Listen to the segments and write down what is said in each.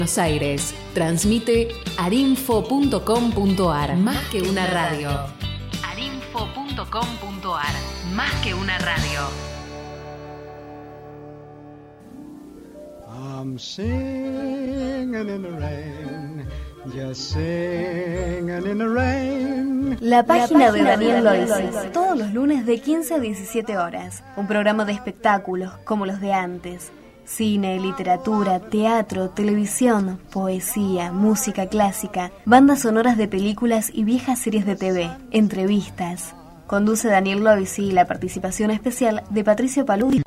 Buenos Aires. Transmite arinfo.com.ar. Más que una radio. arinfo.com.ar. Más que una radio. I'm singing in the rain, just singing in the rain. La página de Daniel Loisis, todos los lunes de 15 a 17 horas. Un programa de espectáculos como los de antes. Cine, literatura, teatro, televisión, poesía, música clásica, bandas sonoras de películas y viejas series de TV, entrevistas. Conduce Daniel Loisi y la participación especial de Patricio Paludi.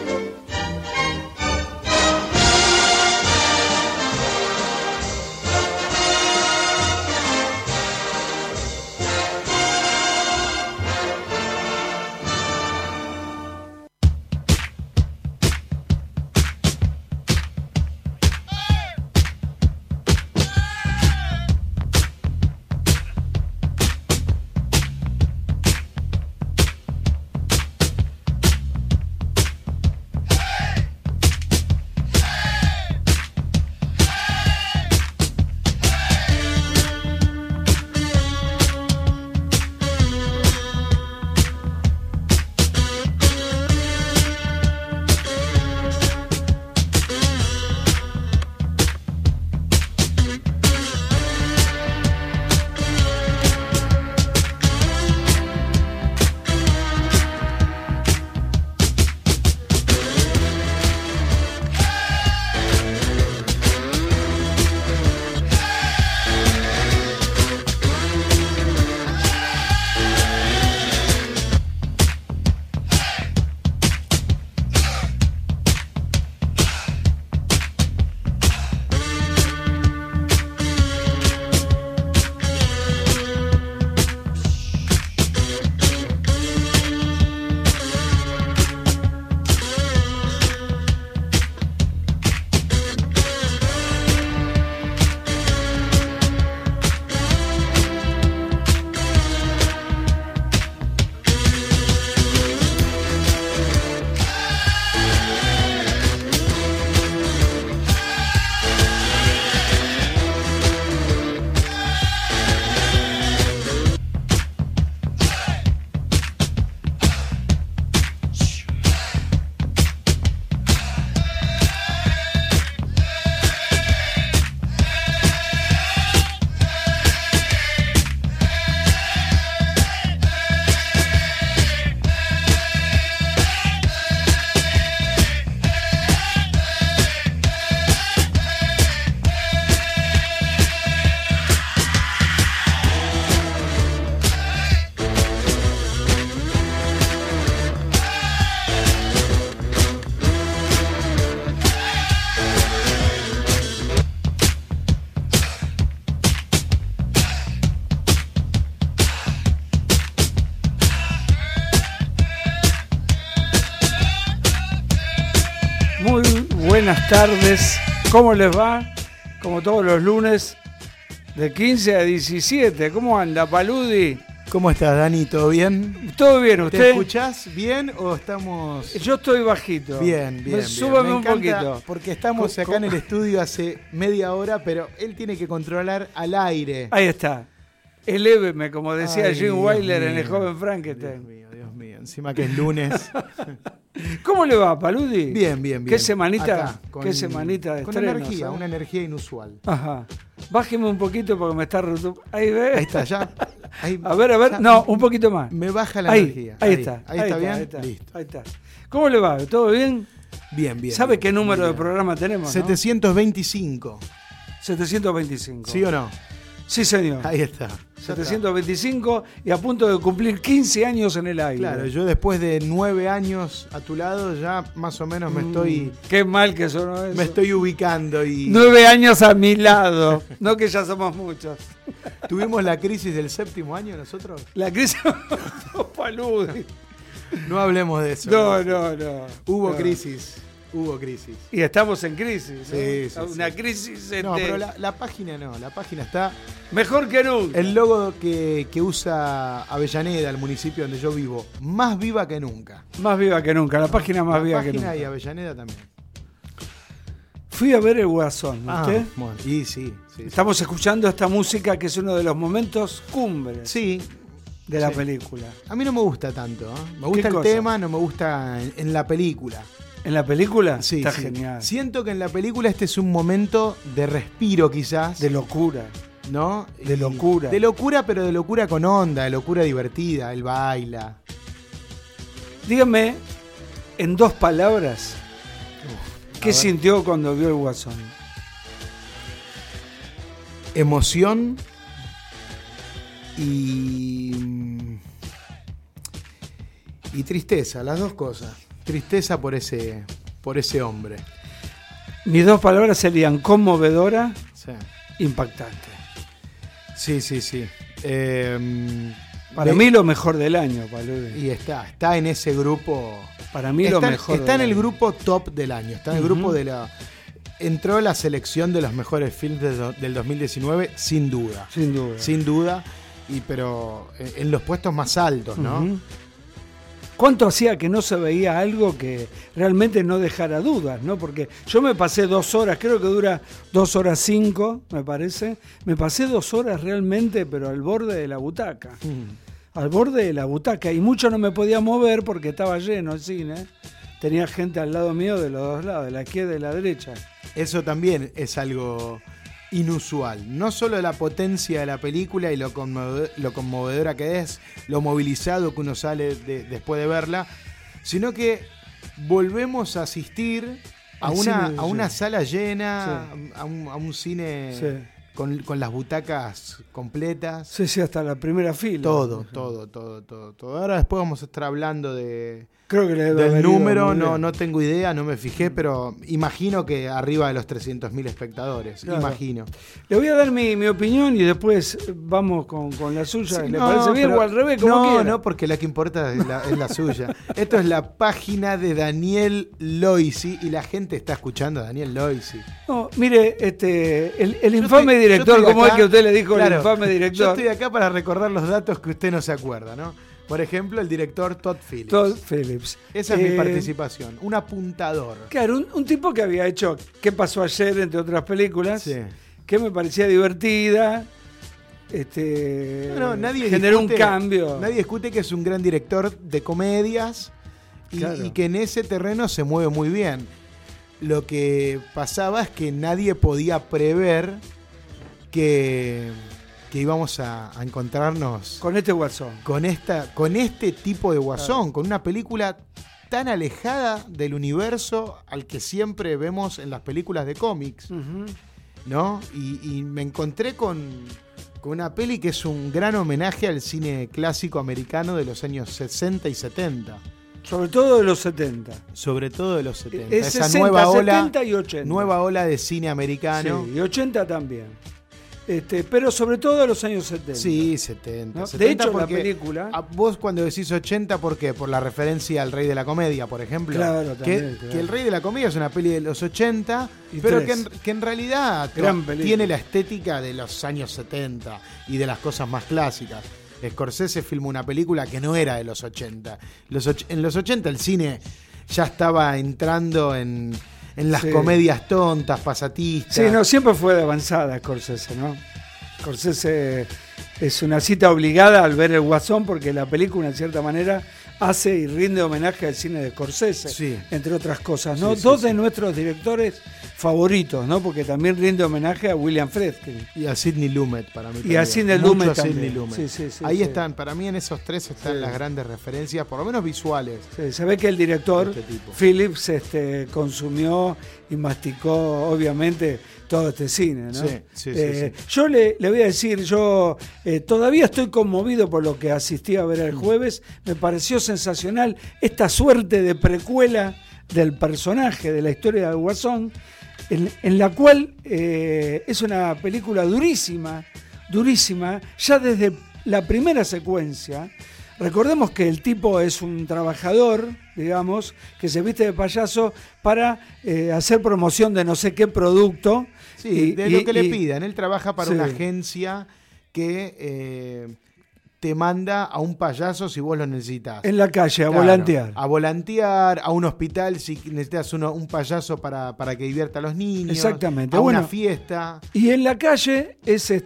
Buenas tardes, ¿cómo les va? Como todos los lunes, de 15 a 17. ¿Cómo anda, Paludi? ¿Cómo estás, Dani? ¿Todo bien? ¿Todo bien, usted? ¿Te escuchás bien o estamos...? Yo estoy bajito. Bien. Súbame un encanta poquito. Porque estamos acá en el estudio hace media hora, pero él tiene que controlar al aire. Ahí está. Eléveme, como decía Jim Wyler en El Joven Dios Frankenstein. mío. Encima que es lunes. ¿Cómo le va, Paludi? Bien. ¿Qué semanita? Acá, ¿Qué semanita de con estrenos? energía, una energía inusual. Ajá. Bájeme un poquito porque me está roto. Ahí ve. Ahí está, ya. Ahí, a ver. ya, no, un poquito más. Me baja la energía. Ahí está. Ahí está bien. Listo. Ahí está. ¿Cómo le va? ¿Todo bien? Bien. ¿Sabe qué número de programa tenemos? 725. 725. ¿Sí o no? Sí, señor. Ahí está. 725 y a punto de cumplir 15 años en el aire. Claro, yo después de 9 años a tu lado ya más o menos me estoy... Qué mal que sonó eso. Me estoy ubicando y... 9 años a mi lado. No que ya somos muchos. ¿Tuvimos la crisis del 7º año nosotros? La crisis... Paludi. No hablemos de eso. No. Hubo crisis. Y estamos en crisis, ¿no? Sí. Una crisis... No, pero la página no. La página está... Mejor que nunca. El logo que usa Avellaneda, el municipio donde yo vivo, más viva que nunca. Más viva que nunca. La página más viva que nunca. La página y Avellaneda también. Fui a ver El Guasón, ¿usted? Bueno, y sí. Estamos escuchando esta música que es uno de los momentos cumbres de la película. A mí no me gusta tanto, ¿eh? Me gusta el tema, no me gusta en la película. ¿En la película? Sí, está genial. Siento que en la película este es un momento de respiro quizás. De locura. ¿No? De locura. De locura, pero de locura con onda, de locura divertida, él baila. Dígame, en 2 palabras, ¿qué sintió cuando vio El Guasón? Emoción y tristeza, las 2 cosas. Tristeza por ese hombre. Mis 2 palabras serían conmovedora, impactante. Sí. Para mí lo mejor del año, Paludi. Y está en ese grupo. Para mí lo mejor. Está en el grupo top del año. Está en el grupo de la. Entró a la selección de los mejores films del 2019, sin duda. Sin duda. Pero en los puestos más altos, ¿no? ¿Cuánto hacía que no se veía algo que realmente no dejara dudas, ¿no? Porque yo me pasé 2 horas, creo que dura 2 horas 5, me parece. Me pasé 2 horas realmente, pero al borde de la butaca. Al borde de la butaca. Y mucho no me podía mover porque estaba lleno el cine. Tenía gente al lado mío de los 2 lados, de la izquierda y de la derecha. Eso también es algo inusual. No solo la potencia de la película y lo conmovedora que es, lo movilizado que uno sale después de verla, sino que volvemos a asistir a una sala llena, a un cine con las butacas completas. Sí, hasta la primera fila. Todo. Ahora después vamos a estar hablando creo que del número, no tengo idea, no me fijé, pero imagino que arriba de los 300.000 espectadores, imagino. Le voy a dar mi opinión y después vamos con la suya. ¿Le parece bien o al revés? Como quiera. No, porque la que importa es la suya. Esto es la página de Daniel Loisi y la gente está escuchando a Daniel Loisi. No, mire, el infame director, como es que usted le dijo, el infame director. Yo estoy acá para recordar los datos que usted no se acuerda, ¿no? Por ejemplo, el director Todd Phillips. Esa es mi participación, un apuntador. Claro, un tipo que había hecho ¿Qué pasó ayer?, entre otras películas, que me parecía divertida. Nadie generó discute, un cambio. Nadie discute que es un gran director de comedias y que en ese terreno se mueve muy bien. Lo que pasaba es que nadie podía prever que íbamos a encontrarnos con este Guasón, con este tipo de Guasón, con una película tan alejada del universo al que siempre vemos en las películas de cómics, ¿no? Y me encontré con una peli que es un gran homenaje al cine clásico americano de los años 60 y 70. Sobre todo de los 70. Sobre todo de los 70. Es esa 60, nueva ola, 70 y 80. Nueva ola de cine americano. Sí, y 80 también. Pero sobre todo de los años 70. Sí, 70. ¿No? 70 de hecho, porque la película... Vos cuando decís 80, ¿por qué? Por la referencia al Rey de la Comedia, por ejemplo. Claro, también. Que El Rey de la Comedia es una peli de los 80, pero que en realidad tiene la estética de los años 70 y de las cosas más clásicas. Scorsese filmó una película que no era de los 80. En los 80 el cine ya estaba entrando en las comedias tontas, pasatistas. Sí, no, siempre fue de avanzada Scorsese, ¿no? Scorsese es una cita obligada al ver El Guasón porque la película, en cierta manera, hace y rinde homenaje al cine de Scorsese, entre otras cosas, ¿no? Dos de nuestros directores favoritos, ¿no? Porque también rinde homenaje a William Friedkin. Y a Sidney Lumet, para mí. Y a Sidney Lumet también. Ahí están, para mí en esos 3 están las grandes referencias, por lo menos visuales. Sí, se ve que el director Phillips consumió y masticó, obviamente, todo este cine, ¿no? Sí. Yo le voy a decir, yo todavía estoy conmovido por lo que asistí a ver el jueves. Me pareció sensacional esta suerte de precuela del personaje, de la historia del Guasón, en la cual es una película durísima, ya desde la primera secuencia. Recordemos que el tipo es un trabajador, digamos, que se viste de payaso para hacer promoción de no sé qué producto. Sí, de lo que le pidan. Él trabaja para una agencia que te manda a un payaso si vos lo necesitas. En la calle, a Claro, volantear. A volantear, a un hospital si necesitas un payaso para que divierta a los niños. Exactamente. A Bueno, una fiesta. Y en la calle es Sí,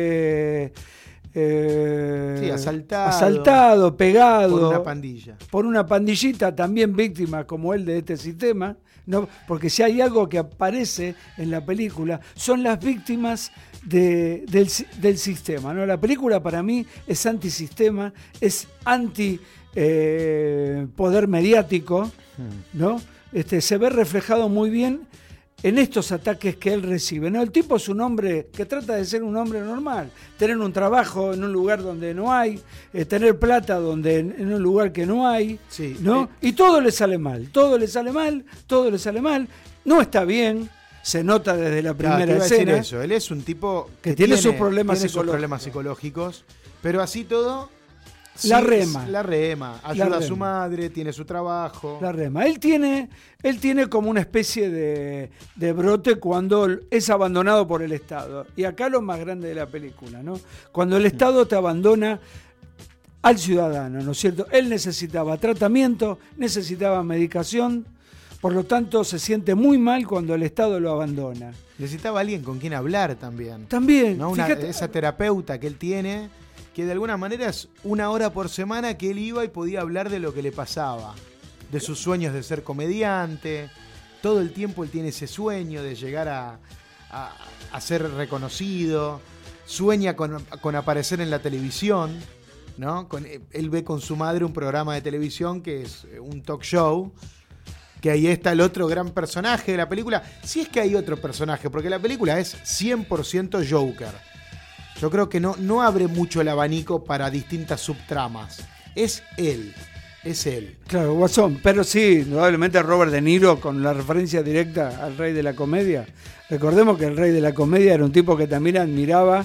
asaltado. asaltado, pegado. Por una pandilla. Por una pandillita, también víctima como él de este sistema, ¿no? Porque si hay algo que aparece en la película, son las víctimas del sistema, ¿no? La película para mí es antisistema, es anti poder mediático, ¿no? Se ve reflejado muy bien en estos ataques que él recibe, ¿no? El tipo es un hombre que trata de ser un hombre normal, tener un trabajo en un lugar donde no hay, tener plata en un lugar que no hay, Sí, ¿no? Y todo le sale mal, no está bien, se nota desde la Claro, primera te iba a decir escena. eso. Él es un tipo que tiene sus problemas psicológicos, pero así todo La sí, rema. La rema. Ayuda a su rema. madre, tiene su trabajo. La rema. Él tiene como una especie de brote cuando es abandonado por el Estado. Y acá lo más grande de la película, ¿no? Cuando el Estado te abandona al ciudadano, ¿no es cierto? Él necesitaba tratamiento, necesitaba medicación, por lo tanto se siente muy mal cuando el Estado lo abandona. Necesitaba alguien con quien hablar también. También, ¿No? fíjate, Esa terapeuta que él tiene, que de alguna manera es 1 hora por semana que él iba y podía hablar de lo que le pasaba, de sus sueños de ser comediante. Todo el tiempo él tiene ese sueño de llegar a ser reconocido, sueña con aparecer en la televisión, ¿no? Él ve con su madre un programa de televisión que es un talk show, que ahí está el otro gran personaje de la película, si es que hay otro personaje, porque la película es 100% Joker. Yo creo que no abre mucho el abanico para distintas subtramas. Es él. Claro, Guasón, pero sí, indudablemente Robert De Niro con la referencia directa al rey de la comedia. Recordemos que el rey de la comedia era un tipo que también admiraba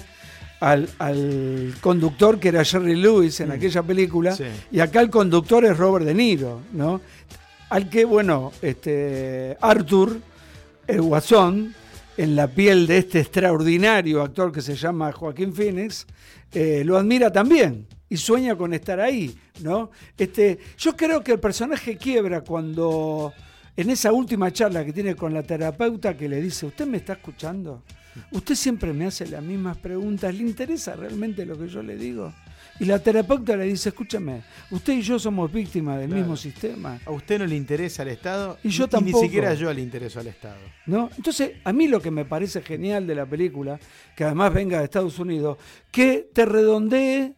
al conductor que era Jerry Lewis en aquella película, Sí. y acá el conductor es Robert De Niro, ¿no? Al que, bueno, Arthur, el Guasón, en la piel de este extraordinario actor que se llama Joaquín Phoenix, lo admira también y sueña con estar ahí, ¿no? Yo creo que el personaje quiebra cuando, en esa última charla que tiene con la terapeuta, que le dice: ¿usted me está escuchando? ¿Usted siempre me hace las mismas preguntas? ¿Le interesa realmente lo que yo le digo? Y la terapeuta le dice: escúchame, usted y yo somos víctimas del mismo sistema. A usted no le interesa al Estado Y yo ni tampoco. siquiera yo le intereso al Estado. ¿No? Entonces, a mí lo que me parece genial de la película, que además venga de Estados Unidos, que te redondee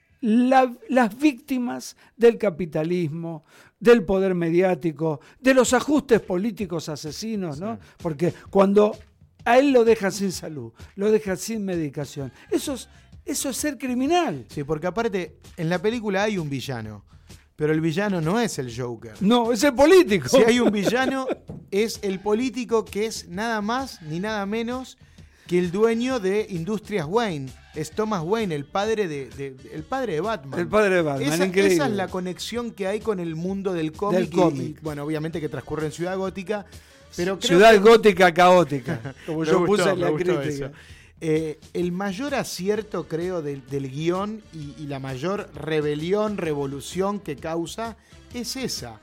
las víctimas del capitalismo, del poder mediático, de los ajustes políticos asesinos, ¿no? Sí. Porque cuando a él lo deja sin salud, lo deja sin medicación, eso es ser criminal. Sí, porque aparte, en la película hay un villano, pero el villano no es el Joker. No, es el político. Si hay un villano, es el político, que es nada más ni nada menos que el dueño de Industrias Wayne. Es Thomas Wayne, el padre de Batman. El padre de Batman, increíble. Esa es la conexión que hay con el mundo del cómic. Y, bueno, obviamente que transcurre en Ciudad Gótica. Pero Ciudad Gótica caótica, como yo puse en la crítica. El mayor acierto, creo, del guión y la mayor revolución que causa es esa.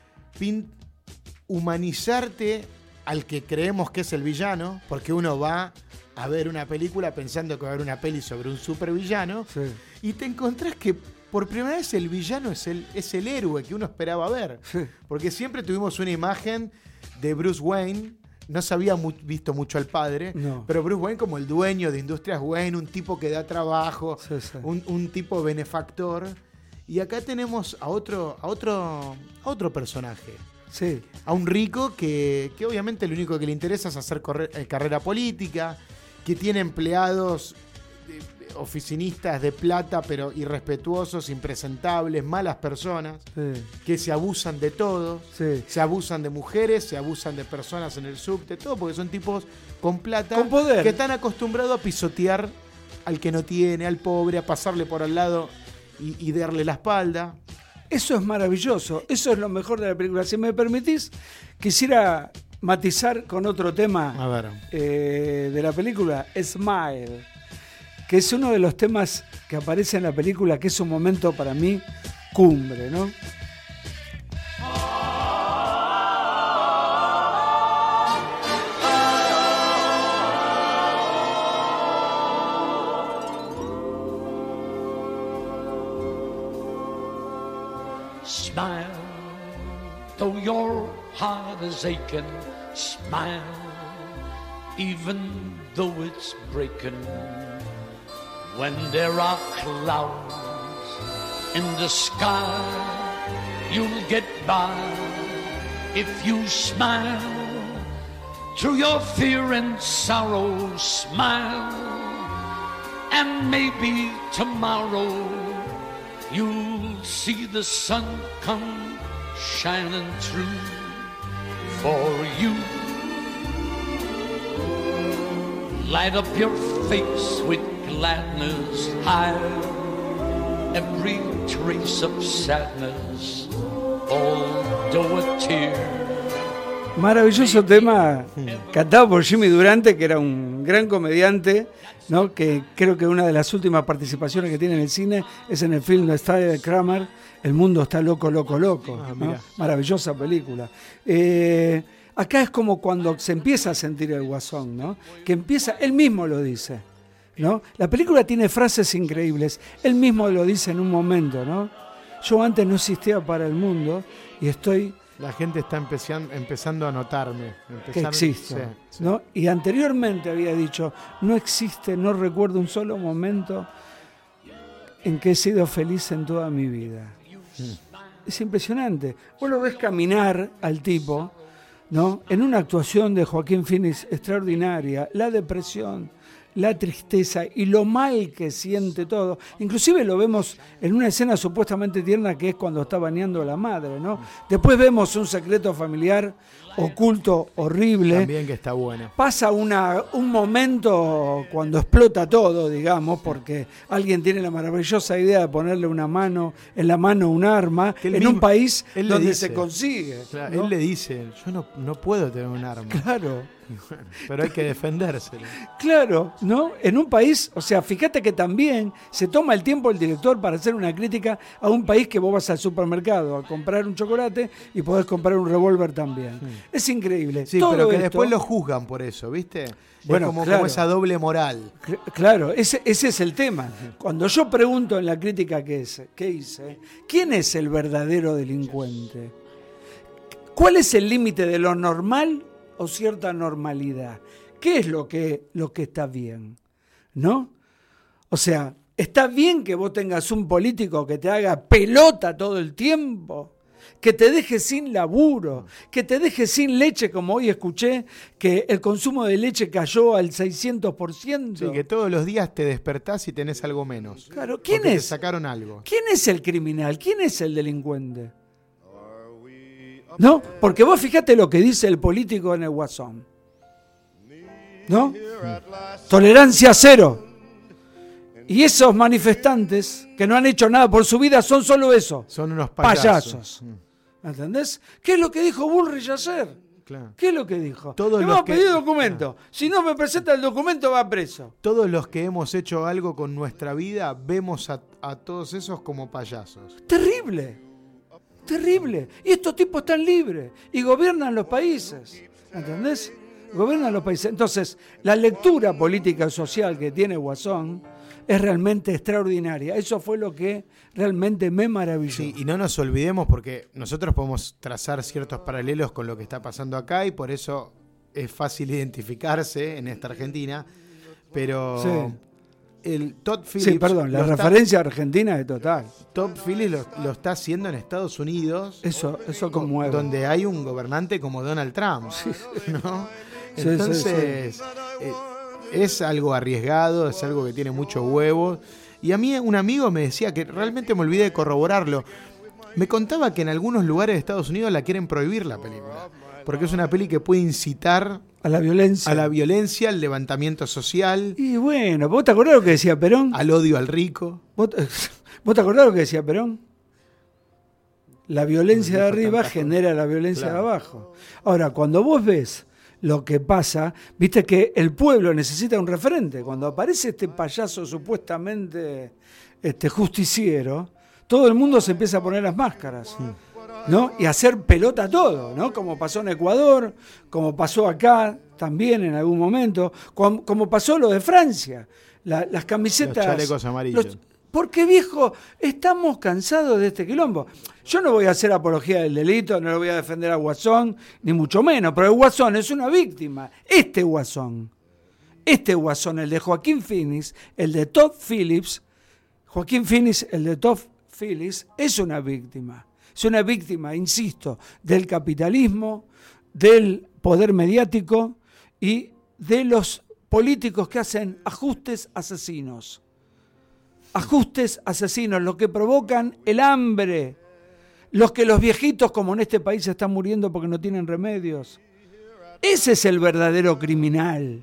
Humanizarte al que creemos que es el villano, porque uno va a ver una película pensando que va a haber una peli sobre un supervillano, sí. Y te encontrás que por primera vez el villano es el héroe que uno esperaba ver. Sí. Porque siempre tuvimos una imagen de Bruce Wayne. No se había visto mucho al padre, no. Pero Bruce Wayne como el dueño de Industrias Wayne, un tipo que da trabajo, sí. Un tipo benefactor. Y acá tenemos a otro personaje. Sí. A un rico que obviamente lo único que le interesa es hacer carrera política, que tiene empleados oficinistas de plata, pero irrespetuosos, impresentables, malas personas, sí. Que se abusan de todo, sí. Se abusan de mujeres, se abusan de personas en el subte, todo porque son tipos con plata, con poder, que están acostumbrados a pisotear al que no tiene, al pobre, a pasarle por al lado y darle la espalda. Eso es maravilloso, eso es lo mejor de la película. Si me permitís, quisiera matizar con otro tema de la película, Smile. que es uno de los temas que aparece en la película, que es un momento para mí cumbre, ¿no? Smile, though your heart is aching. Smile, even though it's breaking. When there are clouds in the sky, you'll get by if you smile. Through your fear and sorrow, smile, and maybe tomorrow you'll see the sun come shining through for you. Light up your face with gladness, hide every trace of sadness, although a tear. Maravilloso tema cantado por Jimmy Durante, que era un gran comediante, ¿no? Que creo que una de las últimas participaciones que tiene en el cine es en el film de Stanley Kramer, El mundo está loco, loco, loco, ¿no? Maravillosa película. Acá es como cuando se empieza a sentir el Guasón, ¿no? Que empieza, él mismo lo dice, ¿no? La película tiene frases increíbles, él mismo lo dice en un momento, ¿no? Yo antes no existía para el mundo y estoy... La gente está empezando a notarme. Que existo, sí. ¿No? Y anteriormente había dicho, no existe, no recuerdo un solo momento en que he sido feliz en toda mi vida. Es impresionante. Vos lo ves caminar al tipo, ¿no? En una actuación de Joaquín Phoenix extraordinaria, la depresión, la tristeza y lo mal que siente todo. Inclusive lo vemos en una escena supuestamente tierna que es cuando está bañando a la madre, ¿no? Después vemos un secreto familiar oculto, horrible. También que está bueno. Pasa un momento cuando explota todo, digamos, porque alguien tiene la maravillosa idea de ponerle una mano, en la mano un arma, en un país donde se consigue. Claro, ¿no? Él le dice, yo no puedo tener un arma. Claro. Pero hay que defendérselo. Claro, ¿no? En un país, o sea, fíjate que también se toma el tiempo el director para hacer una crítica a un país que vos vas al supermercado a comprar un chocolate y podés comprar un revólver también. Es increíble. Sí, todo pero que esto, después lo juzgan por eso, ¿viste? Bueno, es como claro. esa doble moral. Claro, ese es el tema. Cuando yo pregunto en la crítica que hice, ¿quién es el verdadero delincuente? ¿Cuál es el límite de lo normal o cierta normalidad? ¿Qué es lo que está bien? ¿No? O sea, ¿está bien que vos tengas un político que te haga pelota todo el tiempo? Que te deje sin laburo, que te deje sin leche, como hoy escuché, que el consumo de leche cayó al 600%. Sí, que todos los días te despertás y tenés algo menos. Claro, ¿quién porque es? Te sacaron algo. ¿Quién es el criminal? ¿Quién es el delincuente? ¿No? Porque vos fíjate lo que dice el político en el Guasón. ¿No? Tolerancia cero. Y esos manifestantes que no han hecho nada por su vida son solo eso. Son unos payasos. ¿Entendés? ¿Qué es lo que dijo Bullrich ayer? Claro. ¿Qué es lo que dijo? Todos Le los vamos a que- pedir documento. Si no me presenta el documento va preso. Todos los que hemos hecho algo con nuestra vida vemos a todos esos como payasos. Terrible. Terrible. Y estos tipos están libres y gobiernan los países. ¿Entendés? Gobiernan los países. Entonces, la lectura política y social que tiene Guasón es realmente extraordinaria. Eso fue lo que realmente me maravilló. Sí, y no nos olvidemos porque nosotros podemos trazar ciertos paralelos con lo que está pasando acá y por eso es fácil identificarse en esta Argentina, pero Sí. el Todd Phillips... Sí, perdón, la lo está- referencia argentina es total. Todd Phillips lo está haciendo en Estados Unidos, Eso conmueve. donde hay un gobernante como Donald Trump, ¿no? Sí, sí, Entonces, es algo arriesgado, es algo que tiene mucho huevo. Y a mí un amigo me decía, que realmente me olvidé de corroborarlo, me contaba que en algunos lugares de Estados Unidos la quieren prohibir la película, porque es una peli que puede incitar A la violencia. al levantamiento social, Y bueno, ¿vos te acordás lo que decía Perón? al odio al rico. ¿Vos te acordás lo que decía Perón? La violencia de arriba genera la violencia de abajo. Ahora, cuando vos ves lo que pasa, viste que el pueblo necesita un referente. Cuando aparece este payaso supuestamente justiciero, todo el mundo se empieza a poner las máscaras, ¿no? Y a hacer pelota todo, ¿no? Como pasó en Ecuador, como pasó acá también en algún momento, como pasó lo de Francia, las camisetas... Los chalecos amarillos. Porque, viejo, estamos cansados de este quilombo. Yo no voy a hacer apología del delito, no lo voy a defender a Guasón, ni mucho menos, pero el Guasón es una víctima. Este Guasón, el de Joaquín Phoenix, el de Todd Phillips, es una víctima. Es una víctima, insisto, del capitalismo, del poder mediático y de los políticos que hacen ajustes asesinos. Ajustes asesinos, los que provocan el hambre, los que los viejitos, como en este país, están muriendo porque no tienen remedios. Ese es el verdadero criminal.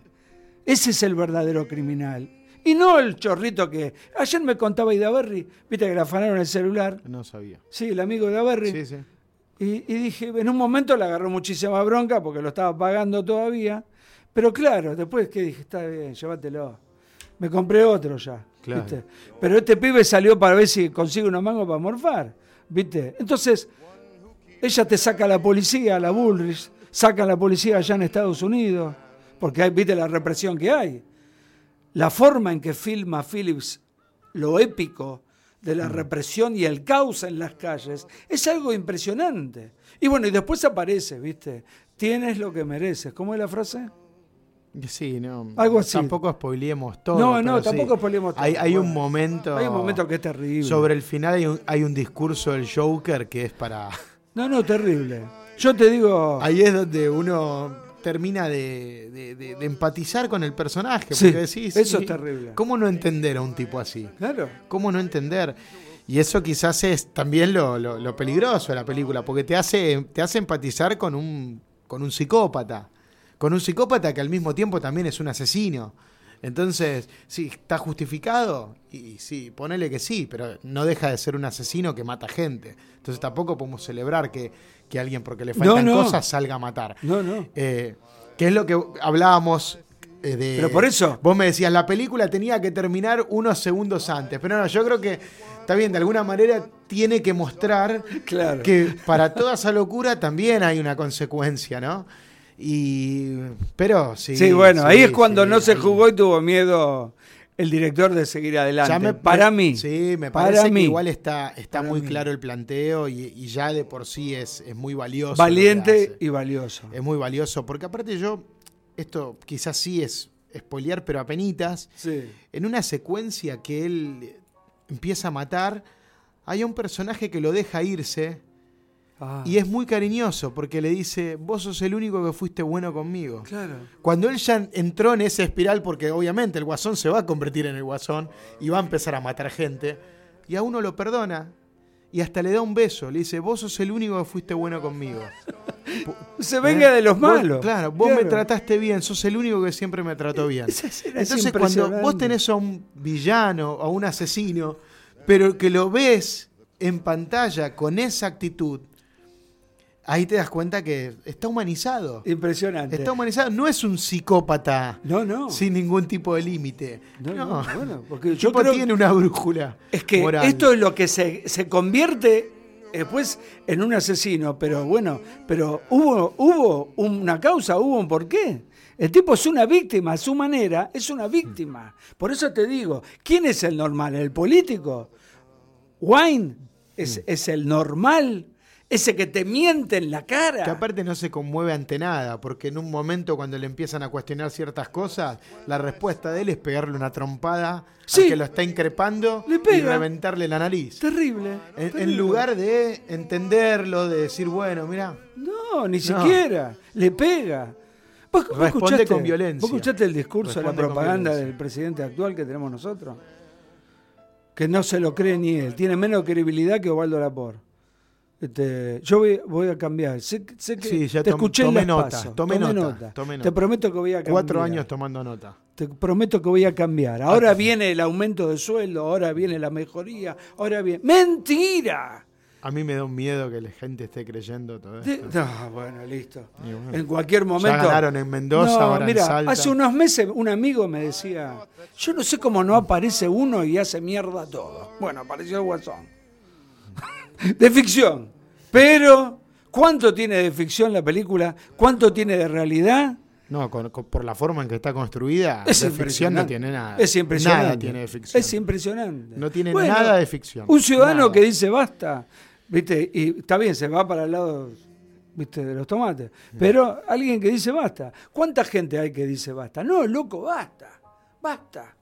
Y no el chorrito que... Ayer me contaba Idaverri, viste que le afanaron el celular. No sabía. Sí, el amigo Idaverri. Sí, sí. Y dije, en un momento le agarró muchísima bronca porque lo estaba pagando todavía. Pero claro, después que dije, está bien, llévatelo. Me compré otro ya. Claro. ¿Viste? Pero este pibe salió para ver si consigue unos mangos para morfar, ¿viste? Entonces, ella te saca a la policía, a la Bullrich, saca a la policía allá en Estados Unidos, porque hay, ¿viste la represión que hay? La forma en que filma Phillips lo épico de la represión y el caos en las calles es algo impresionante. Y bueno, y después aparece, ¿viste? Tienes lo que mereces. ¿Cómo es la frase? Sí, no. Algo así. Tampoco spoileemos todo. No, tampoco spoileemos todo. Hay un momento. Hay un momento que es terrible. Sobre el final hay un discurso del Joker que es para. No, terrible. Yo te digo. Ahí es donde uno termina de empatizar con el personaje. Sí, porque decís, eso es terrible. ¿Cómo no entender a un tipo así? Claro. ¿Cómo no entender? Y eso quizás es también lo peligroso de la película, porque te hace empatizar con un psicópata. Con un psicópata que al mismo tiempo también es un asesino. Entonces, sí, ¿está justificado? Y sí, ponele que sí, pero no deja de ser un asesino que mata gente. Entonces tampoco podemos celebrar que alguien, porque le faltan cosas, salga a matar. No. Que es lo que hablábamos de... Pero por eso... Vos me decías, la película tenía que terminar unos segundos antes. Pero no, yo creo que, está bien, de alguna manera tiene que mostrar que para toda esa locura también hay una consecuencia, ¿no? Pero sí. Sí, bueno, ahí es cuando no se ahí. jugó y tuvo miedo el director de seguir adelante. Para mí. Sí, me parece que igual está muy claro el planteo y ya de por sí es muy valioso. Valiente y valioso. Es muy valioso, porque aparte esto quizás sí es spoilear, pero apenitas. Sí. En una secuencia que él empieza a matar, hay un personaje que lo deja irse. Y es muy cariñoso porque le dice, vos sos el único que fuiste bueno conmigo. Claro. Cuando él ya entró en esa espiral, porque obviamente el Guasón se va a convertir en el Guasón y va a empezar a matar gente, y a uno lo perdona y hasta le da un beso, le dice, vos sos el único que fuiste bueno conmigo. Se venga de los malos. Vos me trataste bien, sos el único que siempre me trató bien. Entonces cuando vos tenés a un villano, a un asesino, pero que lo ves en pantalla con esa actitud, ahí te das cuenta que está humanizado. Impresionante. Está humanizado. No es un psicópata sin ningún tipo de límite. No. Bueno, porque yo creo que tiene una brújula. Es que moral. Esto es lo que se convierte después en un asesino. Pero bueno, hubo una causa, hubo un porqué. El tipo es una víctima, a su manera, es una víctima. Por eso te digo, ¿quién es el normal? ¿El político? ¿Wayne es el normal? Ese que te miente en la cara. Que aparte no se conmueve ante nada, porque en un momento cuando le empiezan a cuestionar ciertas cosas, la respuesta de él es pegarle una trompada al que lo está increpando y reventarle la nariz. Terrible. En lugar de entenderlo, de decir, bueno, mirá. No, ni siquiera. Le pega. ¿Vos responde con violencia. ¿Vos escuchaste el discurso de la propaganda del presidente actual que tenemos nosotros? Que no se lo cree ni él. Tiene menos credibilidad que Osvaldo Laport. Yo voy a cambiar. Sé que sí, ya te escuché en tomé nota. Te prometo que voy a cambiar. 4 años tomando nota. Te prometo que voy a cambiar. Ahora viene el aumento de sueldo, ahora viene la mejoría, ahora viene... ¡Mentira! A mí me da un miedo que la gente esté creyendo todo esto. No, bueno, listo. Bueno. En cualquier momento. Ya ganaron en Mendoza, No, ahora mira, en Salta. hace unos meses un amigo me decía, yo no sé cómo no aparece uno y hace mierda todo. Bueno, apareció el Guasón. De ficción. Pero, ¿cuánto tiene de ficción la película? ¿Cuánto tiene de realidad? No, por la forma en que está construida, Es de ficción no tiene nada. Es impresionante. Nada tiene de ficción. Es impresionante. No tiene Bueno, nada de ficción. Un ciudadano Nada. que dice basta, ¿viste? Y está bien, se va para el lado, ¿viste? De los tomates. Pero alguien que dice basta. ¿Cuánta gente hay que dice basta? No, loco, basta. Basta.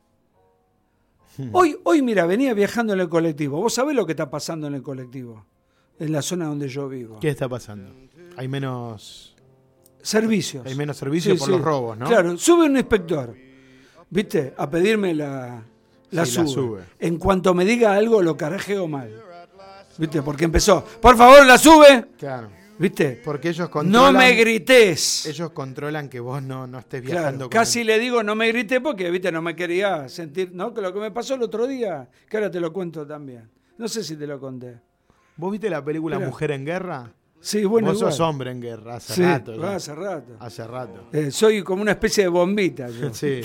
Hoy, mira, venía viajando en el colectivo. ¿Vos sabés lo que está pasando en el colectivo? En la zona donde yo vivo. ¿Qué está pasando? Hay menos Servicios. servicios por los robos, ¿no? Claro, sube un inspector, ¿viste? A pedirme la Sí, la sube. sube. En cuanto me diga algo, lo carajeo mal. ¿Viste? Porque empezó, por favor, la sube. Claro. ¿Viste? Porque ellos controlan. No me grites. Ellos controlan que vos no estés Claro, viajando casi le digo no me grité porque, ¿viste? No me quería sentir, ¿no? Que lo que me pasó el otro día, que ahora te lo cuento también. No sé si te lo conté. ¿Vos viste la película Mirá. Mujer en Guerra? Sí, bueno, Vos igual. sos hombre en guerra, hace Sí, rato. ya. hace rato. Hace rato. Soy como una especie de bombita. Yo. Sí,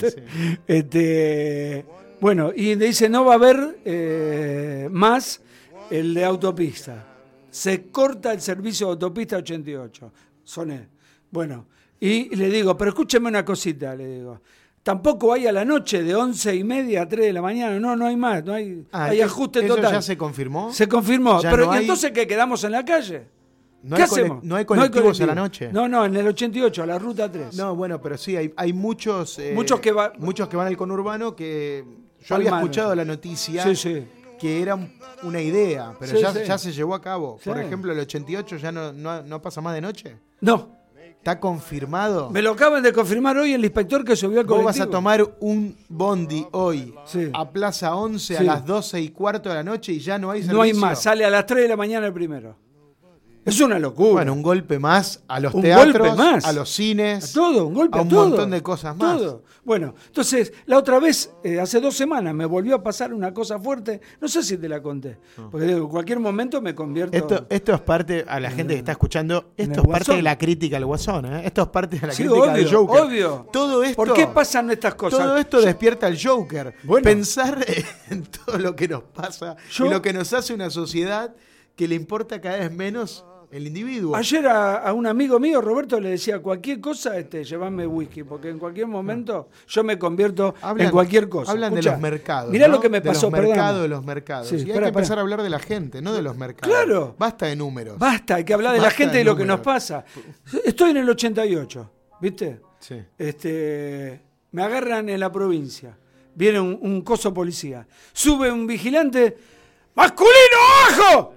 Bueno, y le dice, no va a haber más el de autopista. Se corta el servicio de autopista 88. Soné. Bueno, y le digo, pero escúcheme una cosita, le digo. Tampoco hay a la noche de 11:30 a 3 de la mañana. No hay más. No hay, hay ajuste ¿Eso total. ya se confirmó? Se confirmó. Ya Pero no ¿y hay- entonces qué quedamos en la calle? ¿No ¿Qué hay hacemos? ¿No hay colectivos a la noche? No, en el 88, a la ruta 3. No, bueno, pero sí, hay muchos, Muchos que muchos que van al conurbano que yo Palmaron. había escuchado la noticia Sí. que era una idea, pero Sí, ya, sí. ya se llevó a cabo. Sí. Por ejemplo, el 88 ya no pasa más de noche. No, ¿Está confirmado? me lo acaban de confirmar hoy el inspector que subió al Vos colectivo. vas a tomar un bondi hoy Sí. a Plaza 11 a Sí. las 12:15 de la noche y ya no hay servicio. No hay más, sale a las 3 de la mañana el primero. Es una locura. Bueno, un golpe más a los Un teatros, golpe más. a los cines, A todo, un golpe a a un todo. montón de cosas más. Todo. Bueno, entonces, la otra vez, hace 2 semanas, me volvió a pasar una cosa fuerte. No sé si te la conté. Porque digo, en cualquier momento me convierto. Esto es parte, a la gente que está escuchando, en esto el es parte Guasón. de la crítica al Guasón, ¿eh? Esto es parte de la Sí, crítica obvio, del Joker. obvio. Todo esto, ¿Por qué pasan estas cosas? Todo esto despierta al Joker. Bueno. Pensar en todo lo que nos pasa Yo- y lo que nos hace una sociedad que le importa cada vez menos el individuo. Ayer a un amigo mío, Roberto, le decía, cualquier cosa, llévame whisky, porque en cualquier momento yo me convierto en cualquier cosa. Hablan Escuchá, de los mercados. Mirá ¿no? lo que me pasó, de los mercados, perdóname. de los mercados. Sí, y hay pará, que empezar pará. a hablar de la gente, no de los mercados. Claro. Basta de números. Basta, hay que hablar de la Basta gente de y lo que nos números. pasa. Estoy en el 88, ¿viste? Sí. Me agarran en la provincia. Viene un coso policía. Sube un vigilante. ¡Masculino, abajo!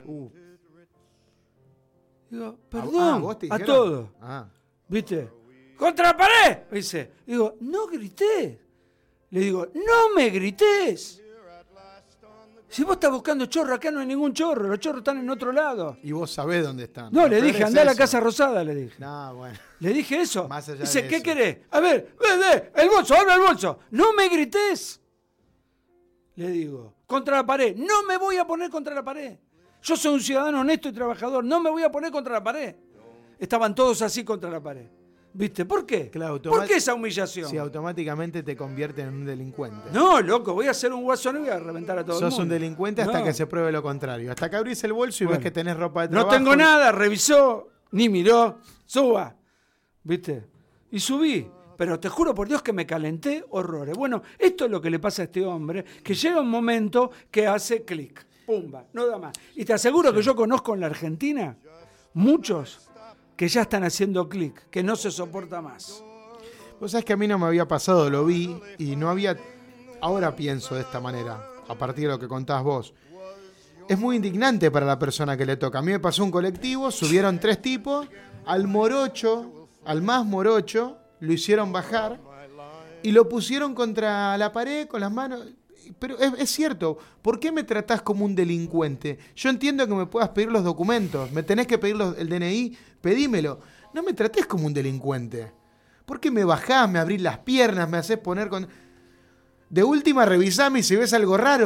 Digo, perdón, ¿vos te a dijeron? todos. Ah. ¿Viste? ¡Contra la pared! Dice. Digo, no grités. Le digo, no me grités. Si vos estás buscando chorro, acá no hay ningún chorro. Los chorros están en otro lado. Y vos sabés dónde están. No, le Pero dije, es andá a la eso. Casa Rosada, le dije. No, bueno. Le dije eso. Más allá Dice, de ¿qué eso. querés? A ver, el bolso, abre el bolso. No me grités. Le digo, contra la pared. No me voy a poner contra la pared. Yo soy un ciudadano honesto y trabajador. No me voy a poner contra la pared. Estaban todos así contra la pared. ¿Viste? ¿Por qué? Claro, ¿Por qué esa humillación? Si automáticamente te convierten en un delincuente. No, loco, voy a hacer un guasón y voy a reventar a todo el Sos mundo. un delincuente hasta No. que se pruebe lo contrario. Hasta que abrís el bolso y Bueno. ves que tenés ropa de No trabajo. tengo nada, revisó, ni miró, suba. ¿Viste? Y subí. Pero te juro por Dios que me calenté horrores. Bueno, esto es lo que le pasa a este hombre, que llega un momento que hace clic. Pumba, no da más. Y te aseguro que yo conozco en la Argentina muchos que ya están haciendo clic, que no se soporta más. Vos sabés que a mí no me había pasado, lo vi y no había... Ahora pienso de esta manera, a partir de lo que contás vos. Es muy indignante para la persona que le toca. A mí me pasó un colectivo, subieron 3 tipos, al morocho, al más morocho, lo hicieron bajar y lo pusieron contra la pared con las manos... Pero es cierto, ¿por qué me tratás como un delincuente? Yo entiendo que me puedas pedir los documentos, me tenés que pedir el DNI, pedímelo. No me tratés como un delincuente. ¿Por qué me bajás, me abrís las piernas, me hacés poner con... De última, revisame y si ves algo raro,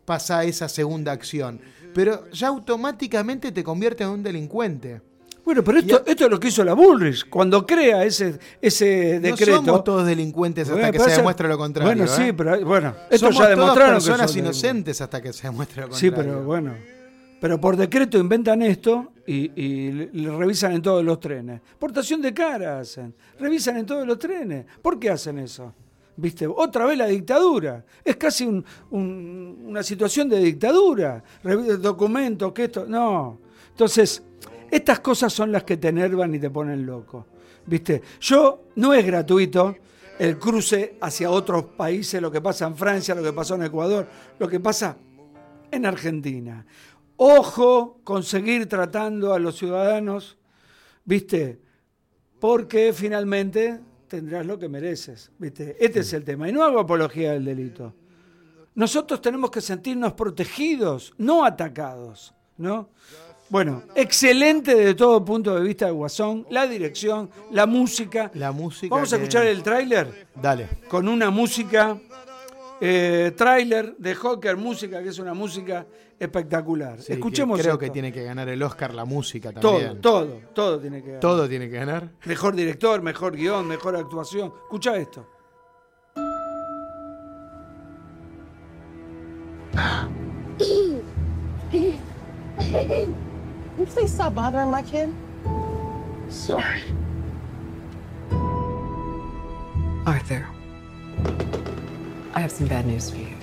pasa esa segunda acción. Pero ya automáticamente te convierte en un delincuente. Bueno, pero esto es lo que hizo la Bullrich. Cuando crea ese decreto... No somos todos delincuentes hasta que se demuestre lo contrario. Bueno, sí, pero esto somos ya demostraron todas personas que son inocentes hasta que se demuestre lo contrario. Sí, pero bueno. Pero por decreto inventan esto y le revisan en todos los trenes. Portación de cara hacen. Revisan en todos los trenes. ¿Por qué hacen eso? ¿Viste? Otra vez la dictadura. Es casi una situación de dictadura. Documentos, que esto... No. Entonces, estas cosas son las que te enervan y te ponen loco. ¿Viste? No es gratuito el cruce hacia otros países, lo que pasa en Francia, lo que pasó en Ecuador, lo que pasa en Argentina. Ojo con seguir tratando a los ciudadanos, ¿viste? Porque finalmente tendrás lo que mereces, ¿viste? Este es el tema. Y no hago apología del delito. Nosotros tenemos que sentirnos protegidos, no atacados, ¿no? Bueno, excelente desde todo punto de vista de Guasón, la dirección, la música. Vamos a escuchar el tráiler. Dale. Con una música... tráiler de Joker, música que es una música espectacular. Sí, escuchemos creo esto. que tiene que ganar el Oscar la música también. Todo tiene que ganar. Todo tiene que ganar. Mejor director, mejor guión, mejor actuación. Escucha esto. You please stop bothering my kid? Sorry. Arthur, I have some bad news for you.